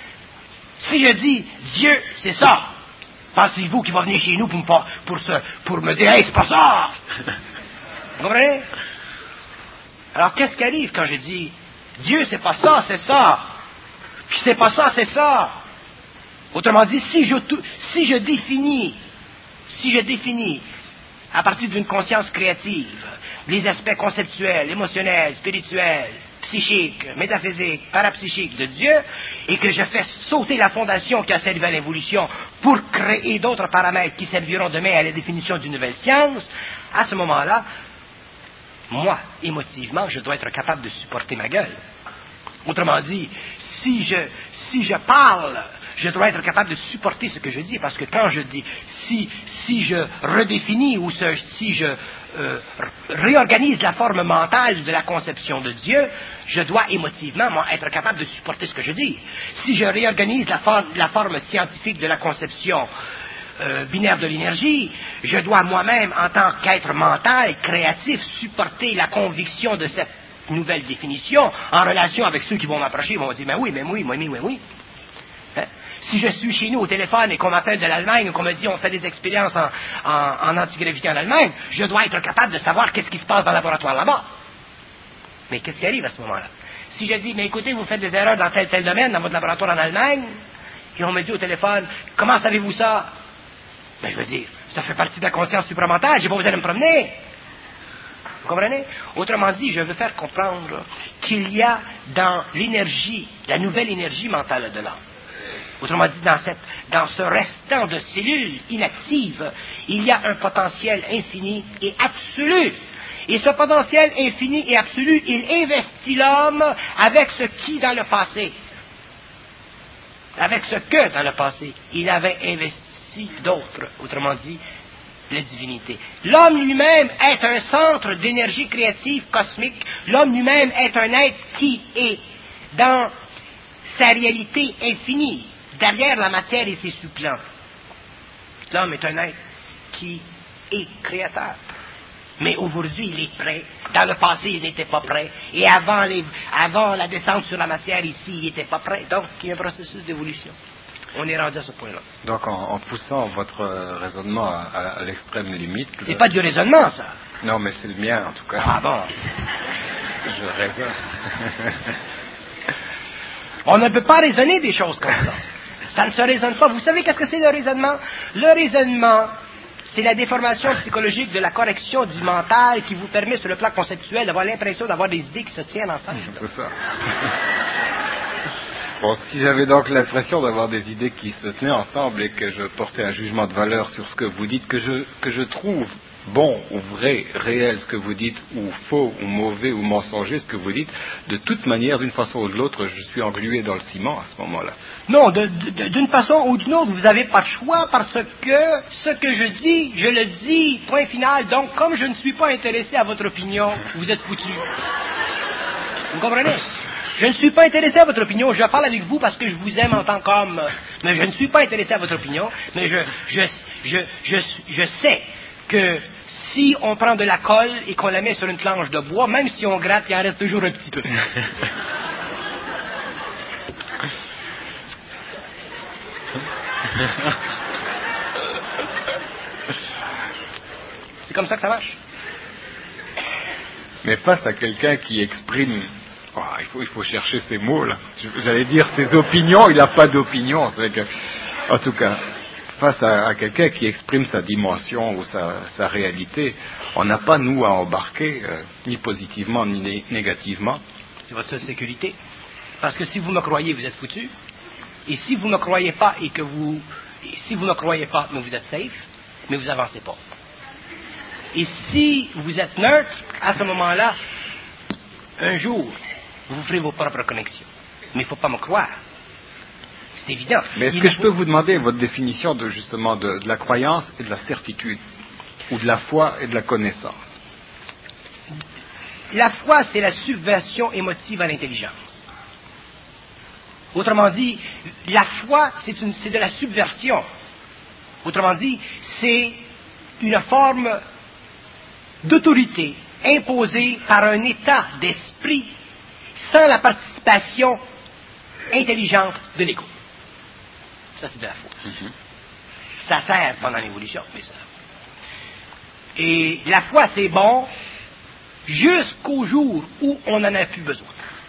Si je dis Dieu, c'est ça, pensez-vous qu'il va venir chez nous pour me, pour se, pour me dire hey, c'est pas ça? Vous comprenez? Alors, qu'est-ce qui arrive quand je dis Dieu, c'est pas ça, c'est ça? Puis c'est pas ça, c'est ça. Autrement dit, si je, si je définis, si je définis à partir d'une conscience créative les aspects conceptuels, émotionnels, spirituels, psychiques, métaphysiques, parapsychiques de Dieu, et que je fais sauter la fondation qui a servi à l'évolution pour créer d'autres paramètres qui serviront demain à la définition d'une nouvelle science, à ce moment-là, moi, émotivement, je dois être capable de supporter ma gueule. Autrement dit, si je, si je parle, je dois être capable de supporter ce que je dis, parce que quand je dis, si, si je redéfinis ou ce, si je euh, réorganise la forme mentale de la conception de Dieu, je dois émotivement, moi, être capable de supporter ce que je dis. Si je réorganise la, for- la forme scientifique de la conception euh, binaire de l'énergie, je dois moi-même, en tant qu'être mental, créatif, supporter la conviction de cette nouvelle définition en relation avec ceux qui vont m'approcher, ils vont dire, mais oui, mais oui, mais oui, mais oui. Hein? Si je suis chez nous au téléphone et qu'on m'appelle de l'Allemagne ou qu'on me dit on fait des expériences en, en, en antigravité en Allemagne, je dois être capable de savoir qu'est-ce qui se passe dans le laboratoire là-bas. Mais qu'est-ce qui arrive à ce moment-là? Si je dis, mais écoutez, vous faites des erreurs dans tel tel domaine, dans votre laboratoire en Allemagne, et on me dit au téléphone, comment savez-vous ça? Ben, je veux dire, ça fait partie de la conscience supramentale, j'ai pas besoin de me promener. Vous comprenez? Autrement dit, je veux faire comprendre qu'il y a dans l'énergie, la nouvelle énergie mentale de l'âme, autrement dit, dans, cette, dans ce restant de cellules inactives, il y a un potentiel infini et absolu. Et ce potentiel infini et absolu, il investit l'homme avec ce qui dans le passé, avec ce que dans le passé, il avait investi d'autres, autrement dit, la divinité. L'homme lui-même est un centre d'énergie créative cosmique. L'homme lui-même est un être qui est dans sa réalité infinie, derrière la matière et ses sous-plans. L'homme est un être qui est créateur. Mais aujourd'hui, il est prêt. Dans le passé, il n'était pas prêt. Et avant, les, avant la descente sur la matière ici, il n'était pas prêt. Donc, il y a un processus d'évolution. On est rendu à ce point-là. Donc, en, en poussant votre raisonnement à, à, à l'extrême limite... C'est le... pas du raisonnement, ça. Non, mais c'est le mien, en tout cas. Ah bon? Je raisonne. On ne peut pas raisonner des choses comme ça. Ça ne se raisonne pas. Vous savez qu'est-ce que c'est le raisonnement? Le raisonnement, c'est la déformation psychologique de la correction du mental qui vous permet, sur le plan conceptuel, d'avoir l'impression d'avoir des idées qui se tiennent ensemble. C'est ça. Bon, si j'avais donc l'impression d'avoir des idées qui se tenaient ensemble et que je portais un jugement de valeur sur ce que vous dites, que je, que je trouve bon ou vrai, réel ce que vous dites, ou faux ou mauvais ou mensonger ce que vous dites, de toute manière, d'une façon ou de l'autre, je suis englué dans le ciment à ce moment-là. Non, de, de, d'une façon ou d'une autre, vous n'avez pas de choix parce que ce que je dis, je le dis, point final. Donc, comme je ne suis pas intéressé à votre opinion, vous êtes foutus. Vous comprenez? Je ne suis pas intéressé à votre opinion, je parle avec vous parce que je vous aime en tant qu'homme, mais je ne suis pas intéressé à votre opinion, mais je, je, je, je, je sais que si on prend de la colle et qu'on la met sur une planche de bois, même si on gratte, il en reste toujours un petit peu. C'est comme ça que ça marche. Mais face à quelqu'un qui exprime... Oh, il, faut, il faut chercher ces mots là. J'allais dire ses opinions, il n'a pas d'opinion. C'est que, en tout cas, face à, à quelqu'un qui exprime sa dimension ou sa, sa réalité, on n'a pas nous à embarquer, euh, ni positivement ni né- négativement. C'est votre seule sécurité. Parce que si vous me croyez, vous êtes foutu. Et si vous ne me croyez pas et que vous, et si vous ne croyez pas, mais vous êtes safe, mais vous avancez pas. Et si vous êtes neutre, à ce moment-là, un jour, vous ferez vos propres connexions. Mais il ne faut pas me croire. C'est évident. Mais est-ce il que faut... je peux vous demander votre définition de justement de, de la croyance et de la certitude, ou de la foi et de la connaissance? La foi, c'est la subversion émotive à l'intelligence. Autrement dit, la foi, c'est, une, c'est de la subversion. Autrement dit, c'est une forme d'autorité imposée par un état d'esprit sans la participation intelligente de l'ego. Ça, c'est de la foi. Mm-hmm. Ça sert pendant l'évolution, mais ça. Et la foi, c'est bon jusqu'au jour où on n'en a plus besoin.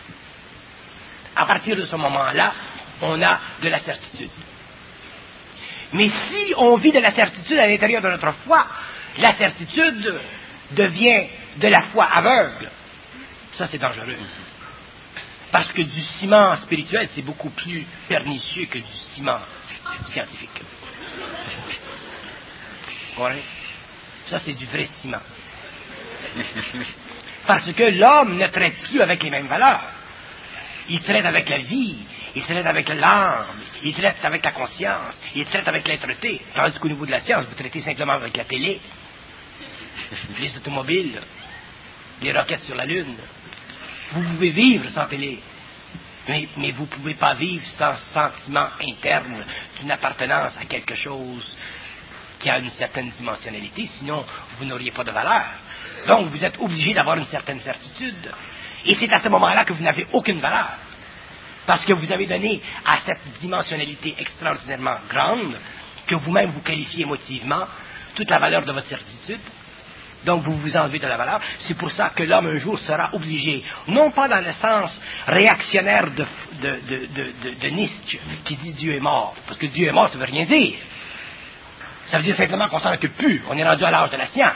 À partir de ce moment-là, on a de la certitude. Mais si on vit de la certitude à l'intérieur de notre foi, la certitude devient de la foi aveugle. Ça, c'est dangereux. Parce que du ciment spirituel, c'est beaucoup plus pernicieux que du ciment scientifique. Ouais. Ça, c'est du vrai ciment. Parce que l'homme ne traite plus avec les mêmes valeurs. Il traite avec la vie, il traite avec l'âme, il traite avec la conscience, il traite avec l'être-té. Tandis qu'au niveau de la science, vous traitez simplement avec la télé, les automobiles, les roquettes sur la Lune. Vous pouvez vivre sans télé, mais, mais vous ne pouvez pas vivre sans sentiment interne d'une appartenance à quelque chose qui a une certaine dimensionnalité, sinon vous n'auriez pas de valeur. Donc vous êtes obligé d'avoir une certaine certitude. Et c'est à ce moment-là que vous n'avez aucune valeur. Parce que vous avez donné à cette dimensionnalité extraordinairement grande, que vous-même vous qualifiez émotivement, toute la valeur de votre certitude. Donc vous vous enlevez de la valeur. C'est pour ça que l'homme un jour sera obligé, non pas dans le sens réactionnaire de, de, de, de, de, de Nietzsche, qui dit Dieu est mort. Parce que Dieu est mort, ça ne veut rien dire. Ça veut dire simplement qu'on s'en occupe plus. On est rendu à l'âge de la science.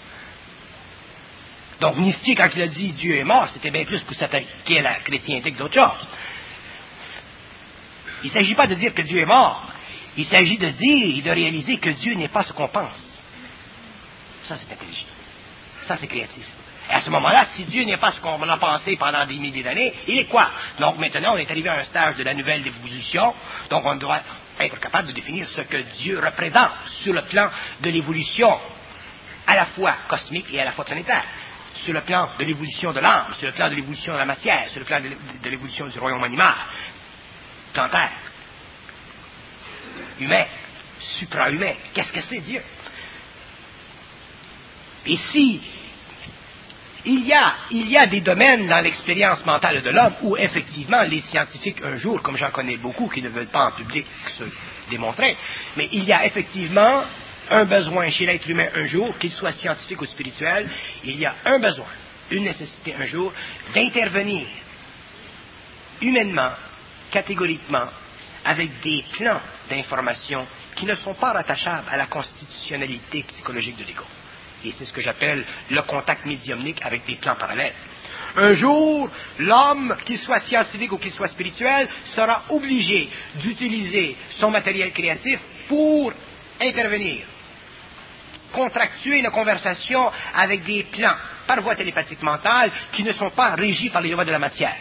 Donc Nietzsche, quand il a dit Dieu est mort, c'était bien plus pour s'attaquer à la chrétienté que d'autres choses. Il ne s'agit pas de dire que Dieu est mort. Il s'agit de dire et de réaliser que Dieu n'est pas ce qu'on pense. Ça, c'est intelligent. Ça, c'est créatif. Et à ce moment-là, si Dieu n'est pas ce qu'on a pensé pendant des milliers d'années, il est quoi? Donc maintenant, on est arrivé à un stage de la nouvelle évolution, donc on doit être capable de définir ce que Dieu représente sur le plan de l'évolution à la fois cosmique et à la fois planétaire, sur le plan de l'évolution de l'âme, sur le plan de l'évolution de la matière, sur le plan de l'évolution du royaume animal, plantaire, humain, suprahumain. Qu'est-ce que c'est Dieu? Et si il y a, il y a des domaines dans l'expérience mentale de l'homme où effectivement les scientifiques un jour, comme j'en connais beaucoup qui ne veulent pas en public se démontrer, mais il y a effectivement un besoin chez l'être humain un jour, qu'il soit scientifique ou spirituel, il y a un besoin, une nécessité un jour d'intervenir humainement, catégoriquement, avec des plans d'information qui ne sont pas rattachables à la constitutionnalité psychologique de l'ego. Et c'est ce que j'appelle le contact médiumnique avec des plans parallèles. Un jour, l'homme, qu'il soit scientifique ou qu'il soit spirituel, sera obligé d'utiliser son matériel créatif pour intervenir, contractuer une conversation avec des plans par voie télépathique mentale qui ne sont pas régis par les lois de la matière.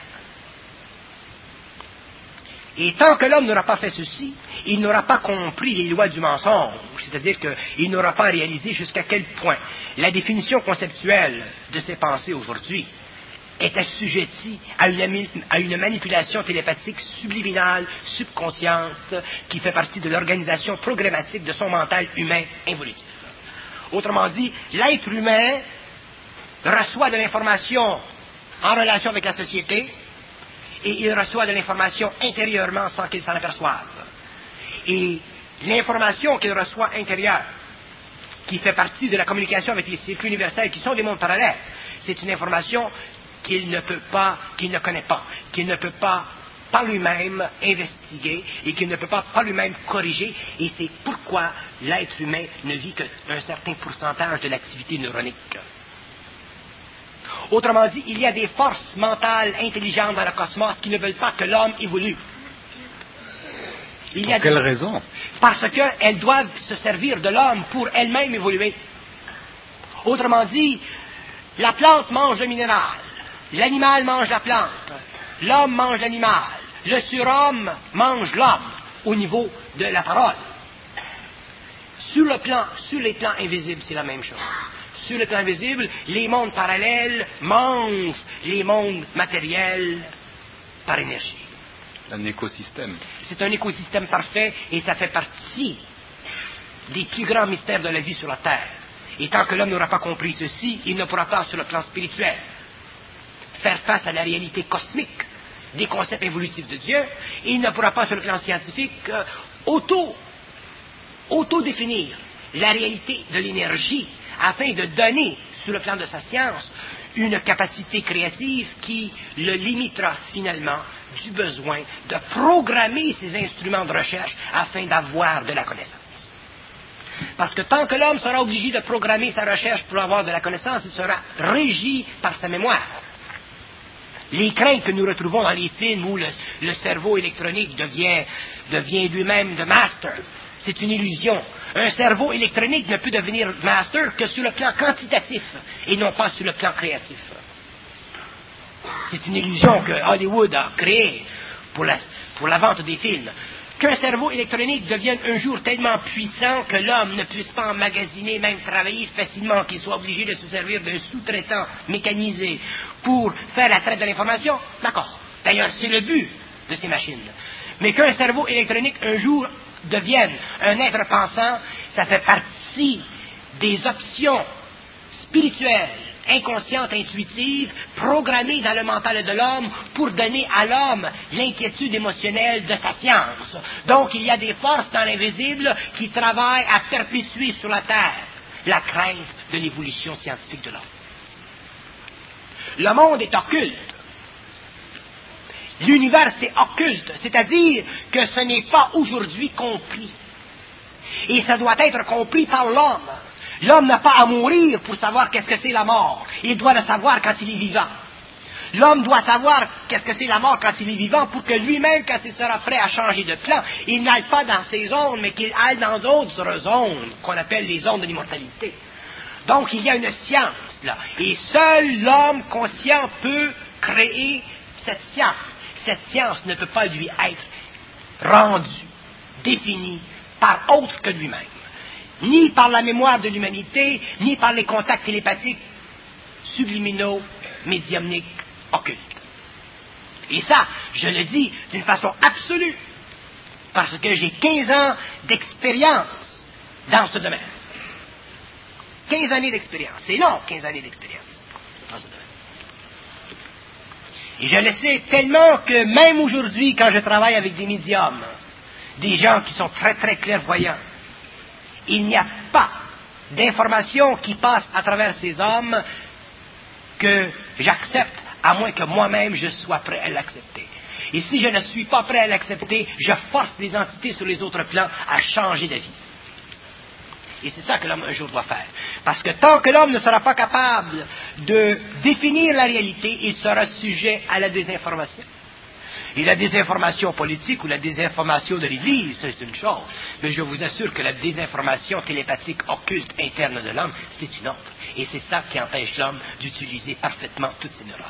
Et tant que l'homme n'aura pas fait ceci, il n'aura pas compris les lois du mensonge, c'est-à-dire qu'il n'aura pas réalisé jusqu'à quel point la définition conceptuelle de ses pensées aujourd'hui est assujettie à une, à une manipulation télépathique subliminale, subconsciente, qui fait partie de l'organisation programmatique de son mental humain évolutif. Autrement dit, l'être humain reçoit de l'information en relation avec la société, et il reçoit de l'information intérieurement sans qu'il s'en aperçoive. Et l'information qu'il reçoit intérieure, qui fait partie de la communication avec les circuits universels, qui sont des mondes parallèles, c'est une information qu'il ne peut pas, qu'il ne connaît pas, qu'il ne peut pas par lui-même investiguer et qu'il ne peut pas par lui-même corriger. Et c'est pourquoi l'être humain ne vit qu'un certain pourcentage de l'activité neuronique. Autrement dit, il y a des forces mentales intelligentes dans le cosmos qui ne veulent pas que l'homme évolue. Il y a pour quelle des... raison? Parce qu'elles doivent se servir de l'homme pour elles-mêmes évoluer. Autrement dit, la plante mange le minéral, l'animal mange la plante, l'homme mange l'animal, le surhomme mange l'homme au niveau de la parole. Sur le plan, sur les plans invisibles, c'est la même chose. Sur le plan invisible, les mondes parallèles mangent les mondes matériels par énergie. Un écosystème. C'est un écosystème parfait et ça fait partie des plus grands mystères de la vie sur la Terre. Et tant que l'homme n'aura pas compris ceci, il ne pourra pas, sur le plan spirituel, faire face à la réalité cosmique des concepts évolutifs de Dieu, et il ne pourra pas, sur le plan scientifique, euh, auto, auto-définir la réalité de l'énergie, afin de donner, sur le plan de sa science, une capacité créative qui le limitera finalement du besoin de programmer ses instruments de recherche afin d'avoir de la connaissance. Parce que tant que l'homme sera obligé de programmer sa recherche pour avoir de la connaissance, il sera régi par sa mémoire. Les craintes que nous retrouvons dans les films où le, le cerveau électronique devient, devient lui-même de master, c'est une illusion. Un cerveau électronique ne peut devenir master que sur le plan quantitatif et non pas sur le plan créatif. C'est une illusion que Hollywood a créée pour la, pour la vente des films. Qu'un cerveau électronique devienne un jour tellement puissant que l'homme ne puisse pas emmagasiner, même travailler facilement, qu'il soit obligé de se servir d'un sous-traitant mécanisé pour faire la traite de l'information, d'accord. D'ailleurs, c'est le but de ces machines. Mais qu'un cerveau électronique un jour devienne un être pensant, ça fait partie des options spirituelles, inconscientes, intuitives, programmées dans le mental de l'homme pour donner à l'homme l'inquiétude émotionnelle de sa science. Donc, il y a des forces dans l'invisible qui travaillent à perpétuer sur la Terre la crainte de l'évolution scientifique de l'homme. Le monde est occulte. L'univers, c'est occulte, c'est-à-dire que ce n'est pas aujourd'hui compris. Et ça doit être compris par l'homme. L'homme n'a pas à mourir pour savoir qu'est-ce que c'est la mort. Il doit le savoir quand il est vivant. L'homme doit savoir qu'est-ce que c'est la mort quand il est vivant pour que lui-même, quand il sera prêt à changer de plan, il n'aille pas dans ces zones, mais qu'il aille dans d'autres zones, qu'on appelle les zones de l'immortalité. Donc, il y a une science, là. Et seul l'homme conscient peut créer cette science. Cette science ne peut pas lui être rendue, définie par autre que lui-même. Ni par la mémoire de l'humanité, ni par les contacts télépathiques, subliminaux, médiumniques, occultes. Et ça, je le dis d'une façon absolue, parce que j'ai quinze ans d'expérience dans ce domaine. quinze années d'expérience. C'est long, quinze années d'expérience dans ce domaine. Et je le sais tellement que même aujourd'hui, quand je travaille avec des médiums, des gens qui sont très très clairvoyants, il n'y a pas d'information qui passe à travers ces hommes que j'accepte, à moins que moi-même je sois prêt à l'accepter. Et si je ne suis pas prêt à l'accepter, je force les entités sur les autres plans à changer d'avis. Et c'est ça que l'homme un jour doit faire. Parce que tant que l'homme ne sera pas capable de définir la réalité, il sera sujet à la désinformation. Et la désinformation politique ou la désinformation de l'Église, c'est une chose. Mais je vous assure que la désinformation télépathique occulte interne de l'homme, c'est une autre. Et c'est ça qui empêche l'homme d'utiliser parfaitement toutes ses neurones.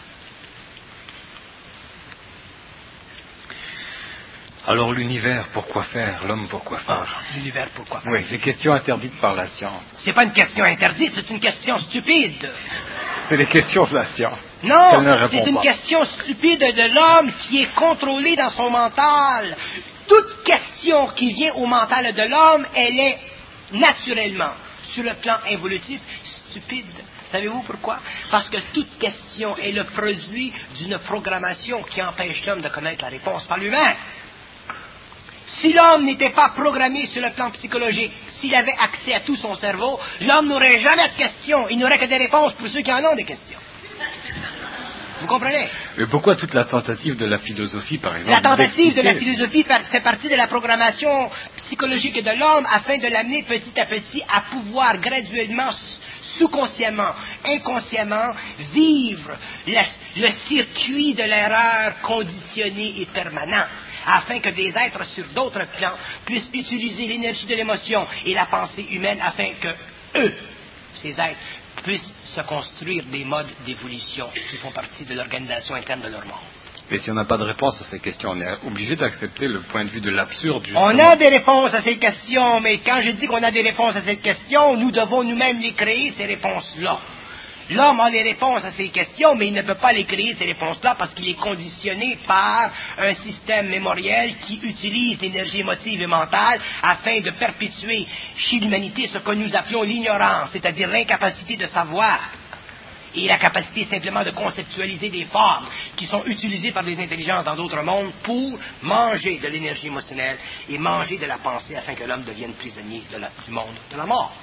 Alors l'univers, pourquoi faire? L'homme, pourquoi faire? Ah, l'univers, pourquoi faire? Oui, c'est questions interdites par la science. C'est pas une question interdite, c'est une question stupide. C'est les questions de la science. Non, ne c'est une pas. question stupide de l'homme qui est contrôlé dans son mental. Toute question qui vient au mental de l'homme, elle est naturellement, sur le plan évolutif, stupide. Savez-vous pourquoi? Parce que toute question est le produit d'une programmation qui empêche l'homme de connaître la réponse par lui-même. Si l'homme n'était pas programmé sur le plan psychologique, s'il avait accès à tout son cerveau, l'homme n'aurait jamais de questions. Il n'aurait que des réponses pour ceux qui en ont des questions. Vous comprenez? Mais pourquoi toute la tentative de la philosophie, par exemple? La tentative de la philosophie fait partie de la programmation psychologique de l'homme afin de l'amener petit à petit à pouvoir graduellement, sous-consciemment, inconsciemment, vivre le, le circuit de l'erreur conditionné et permanent, afin que des êtres sur d'autres plans puissent utiliser l'énergie de l'émotion et la pensée humaine afin que eux, ces êtres, puissent se construire des modes d'évolution qui font partie de l'organisation interne de leur monde. Mais si on n'a pas de réponse à ces questions, on est obligé d'accepter le point de vue de l'absurde. Justement. On a des réponses à ces questions, mais quand je dis qu'on a des réponses à ces questions, nous devons nous-mêmes les créer, ces réponses-là. L'homme a les réponses à ces questions, mais il ne peut pas les créer, ces réponses-là, parce qu'il est conditionné par un système mémoriel qui utilise l'énergie émotive et mentale afin de perpétuer chez l'humanité ce que nous appelons l'ignorance, c'est-à-dire l'incapacité de savoir et la capacité simplement de conceptualiser des formes qui sont utilisées par des intelligences dans d'autres mondes pour manger de l'énergie émotionnelle et manger de la pensée afin que l'homme devienne prisonnier de la, du monde de la mort.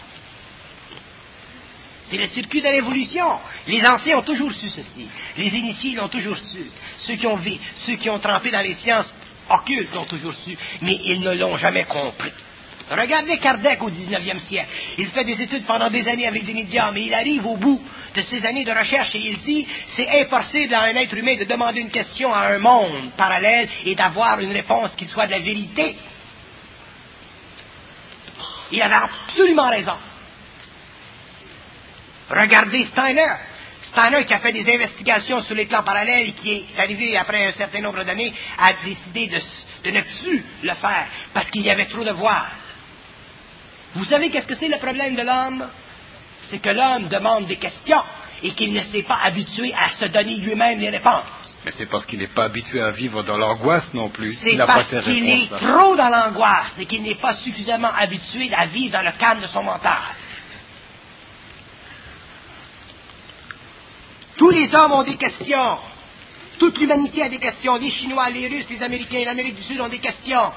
C'est le circuit de l'évolution. Les anciens ont toujours su ceci. Les initiés l'ont toujours su. Ceux qui ont vu, ceux qui ont trempé dans les sciences occultes l'ont toujours su, mais ils ne l'ont jamais compris. Regardez Kardec au dix-neuvième siècle. Il fait des études pendant des années avec des médiums, mais il arrive au bout de ces années de recherche et il dit c'est impossible à un être humain de demander une question à un monde parallèle et d'avoir une réponse qui soit de la vérité. Il avait absolument raison. Regardez Steiner. Steiner qui a fait des investigations sur les plans parallèles et qui est arrivé après un certain nombre d'années à décider de, de ne plus le faire parce qu'il y avait trop de voix. Vous savez qu'est-ce que c'est le problème de l'homme? C'est que l'homme demande des questions et qu'il ne s'est pas habitué à se donner lui-même les réponses. Mais c'est parce qu'il n'est pas habitué à vivre dans l'angoisse non plus. C'est parce qu'il est trop dans l'angoisse et qu'il n'est pas suffisamment habitué à vivre dans le calme de son mental. Tous les hommes ont des questions. Toute l'humanité a des questions. Les Chinois, les Russes, les Américains, l'Amérique du Sud ont des questions.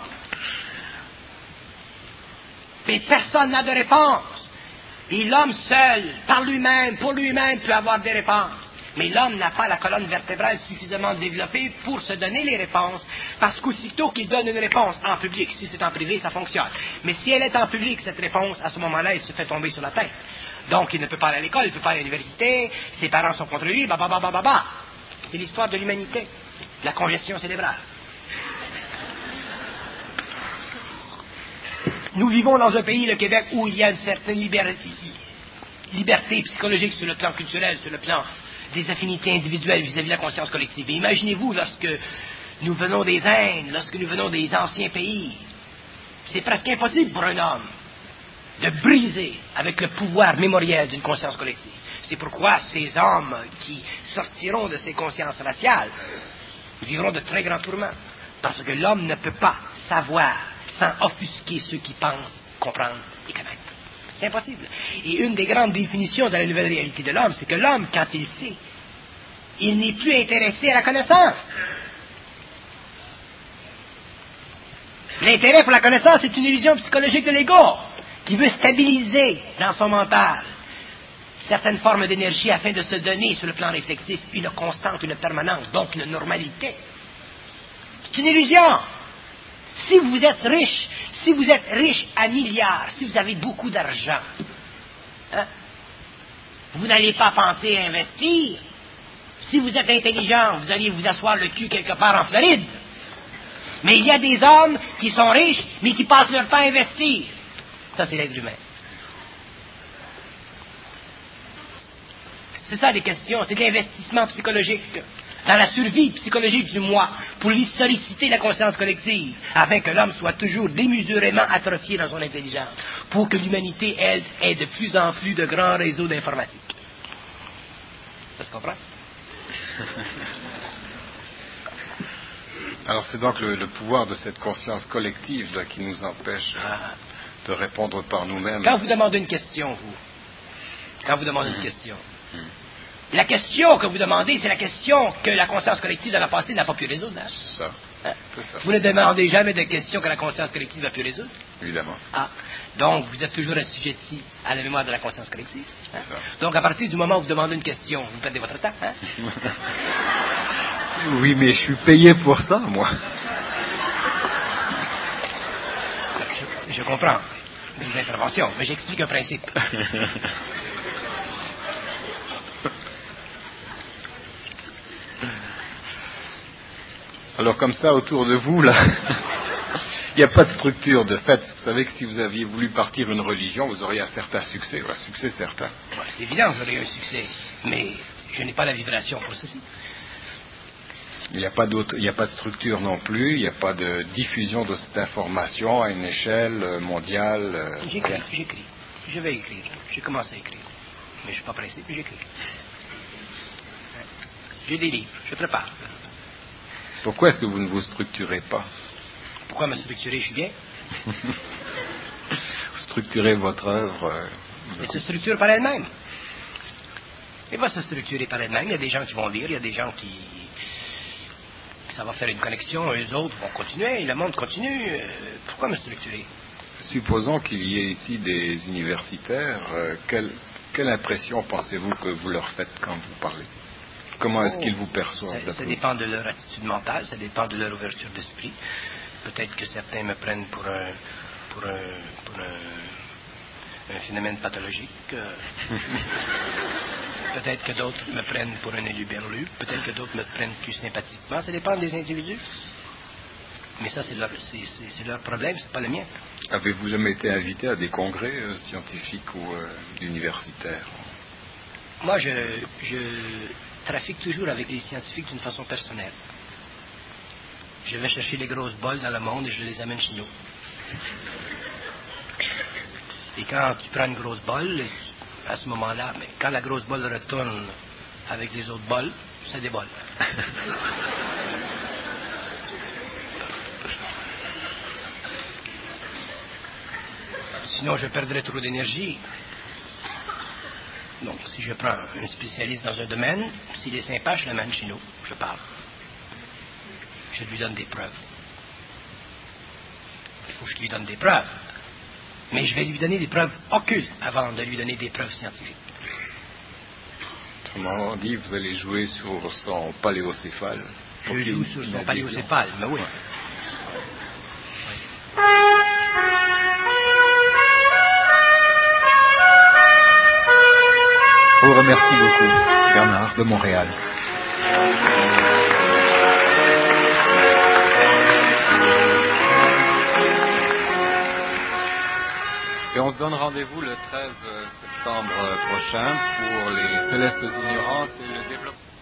Mais personne n'a de réponse. Et l'homme seul, par lui-même, pour lui-même, peut avoir des réponses. Mais l'homme n'a pas la colonne vertébrale suffisamment développée pour se donner les réponses. Parce qu'aussitôt qu'il donne une réponse en public, si c'est en privé, ça fonctionne. Mais si elle est en public, cette réponse, à ce moment-là, elle se fait tomber sur la tête. Donc, il ne peut pas aller à l'école, il ne peut pas aller à l'université, ses parents sont contre lui, bah, bah, bah, bah, bah, bah. C'est l'histoire de l'humanité, la congestion cérébrale. Nous vivons dans un pays, le Québec, où il y a une certaine liberté, liberté psychologique sur le plan culturel, sur le plan des affinités individuelles vis-à-vis de la conscience collective. Et imaginez-vous, lorsque nous venons des Indes, lorsque nous venons des anciens pays, c'est presque impossible pour un homme de briser avec le pouvoir mémoriel d'une conscience collective. C'est pourquoi ces hommes qui sortiront de ces consciences raciales vivront de très grands tourments. Parce que l'homme ne peut pas savoir sans offusquer ceux qui pensent, comprendre et connaître. C'est impossible. Et une des grandes définitions de la nouvelle réalité de l'homme, c'est que l'homme, quand il sait, il n'est plus intéressé à la connaissance. L'intérêt pour la connaissance, c'est une illusion psychologique de l'ego, qui veut stabiliser dans son mental certaines formes d'énergie afin de se donner sur le plan réflexif une constante, une permanence, donc une normalité. C'est une illusion. Si vous êtes riche, si vous êtes riche à milliards, si vous avez beaucoup d'argent, hein, vous n'allez pas penser à investir. Si vous êtes intelligent, vous allez vous asseoir le cul quelque part en Floride. Mais il y a des hommes qui sont riches, mais qui passent leur temps à investir. Ça, c'est l'être humain. C'est ça les questions, c'est de l'investissement psychologique, dans la survie psychologique du moi, pour l'historicité de la conscience collective, afin que l'homme soit toujours démesurément atrophié dans son intelligence, pour que l'humanité, elle, ait de plus en plus de grands réseaux d'informatique. Ça se comprend? Alors c'est donc le, le pouvoir de cette conscience collective là, qui nous empêche ah. de répondre par nous-mêmes. Quand vous demandez une question, vous, quand vous demandez mmh. une question, mmh. la question que vous demandez, c'est la question que la conscience collective dans le passé n'a pas pu résoudre. Hein? C'est ça. Hein? C'est ça. Vous ne demandez jamais de questions que la conscience collective a pu résoudre. Évidemment. Ah. Donc, vous êtes toujours assujetti à la mémoire de la conscience collective. Hein? C'est ça. Donc, à partir du moment où vous demandez une question, vous perdez votre temps. Hein? Oui, mais je suis payé pour ça, moi. Je, je comprends vos interventions, mais j'explique un principe. Alors comme ça, autour de vous, là, il n'y a pas de structure de fait. Vous savez que si vous aviez voulu partir une religion, vous auriez un certain succès, un succès certain. Bon, c'est évident, vous auriez un succès, mais je n'ai pas la vibration pour ceci. Il n'y a pas d'autre, il n'y a pas de structure non plus, il n'y a pas de diffusion de cette information à une échelle mondiale. J'écris, j'écris. Je vais écrire. J'ai commencé à écrire. mais je ne suis pas pressé, puis j'écris. J'ai des livres, je prépare. Pourquoi est-ce que vous ne vous structurez pas? Pourquoi me structurer, je suis bien? Vous structurez votre œuvre. Euh, Elle se structure par elle-même. Elle va se structurer par elle-même. Il y a des gens qui vont lire, il y a des gens qui... Ça va faire une connexion, eux autres vont continuer, le monde continue. Euh, pourquoi me structurer? Supposons qu'il y ait ici des universitaires. Euh, quelle, quelle impression pensez-vous que vous leur faites quand vous parlez? Comment est-ce Oh, qu'ils vous perçoivent? Ça, ça dépend de leur attitude mentale, ça dépend de leur ouverture d'esprit. Peut-être que certains me prennent pour un, pour un, pour un, un phénomène pathologique. Euh, peut-être que d'autres me prennent pour un éluberlu. Peut-être que d'autres me prennent plus sympathiquement. Ça dépend des individus. Mais ça, c'est leur, c'est, c'est, c'est leur problème, c'est pas le mien. Avez-vous jamais été invité à des congrès euh, scientifiques ou euh, universitaires? Moi, je, je trafique toujours avec les scientifiques d'une façon personnelle. Je vais chercher les grosses bols dans le monde et je les amène chez nous. Et quand tu prends une grosse bolle, à ce moment-là, mais quand la grosse bolle retourne avec les autres bols, ça débole. Sinon, je perdrais trop d'énergie. Donc, si je prends un spécialiste dans un domaine, s'il est sympa, je l'amène chez nous. Je parle. Je lui donne des preuves. Il faut que je lui donne des preuves. Mais je vais lui donner des preuves occultes avant de lui donner des preuves scientifiques. Autrement dit, vous allez jouer sur son paléocéphale. Je joue sur son paléocéphale, mais oui. Je vous remercie beaucoup, Bernard de Montréal. Et on se donne rendez-vous le treize septembre prochain pour les Célestes Ignorances et le développement.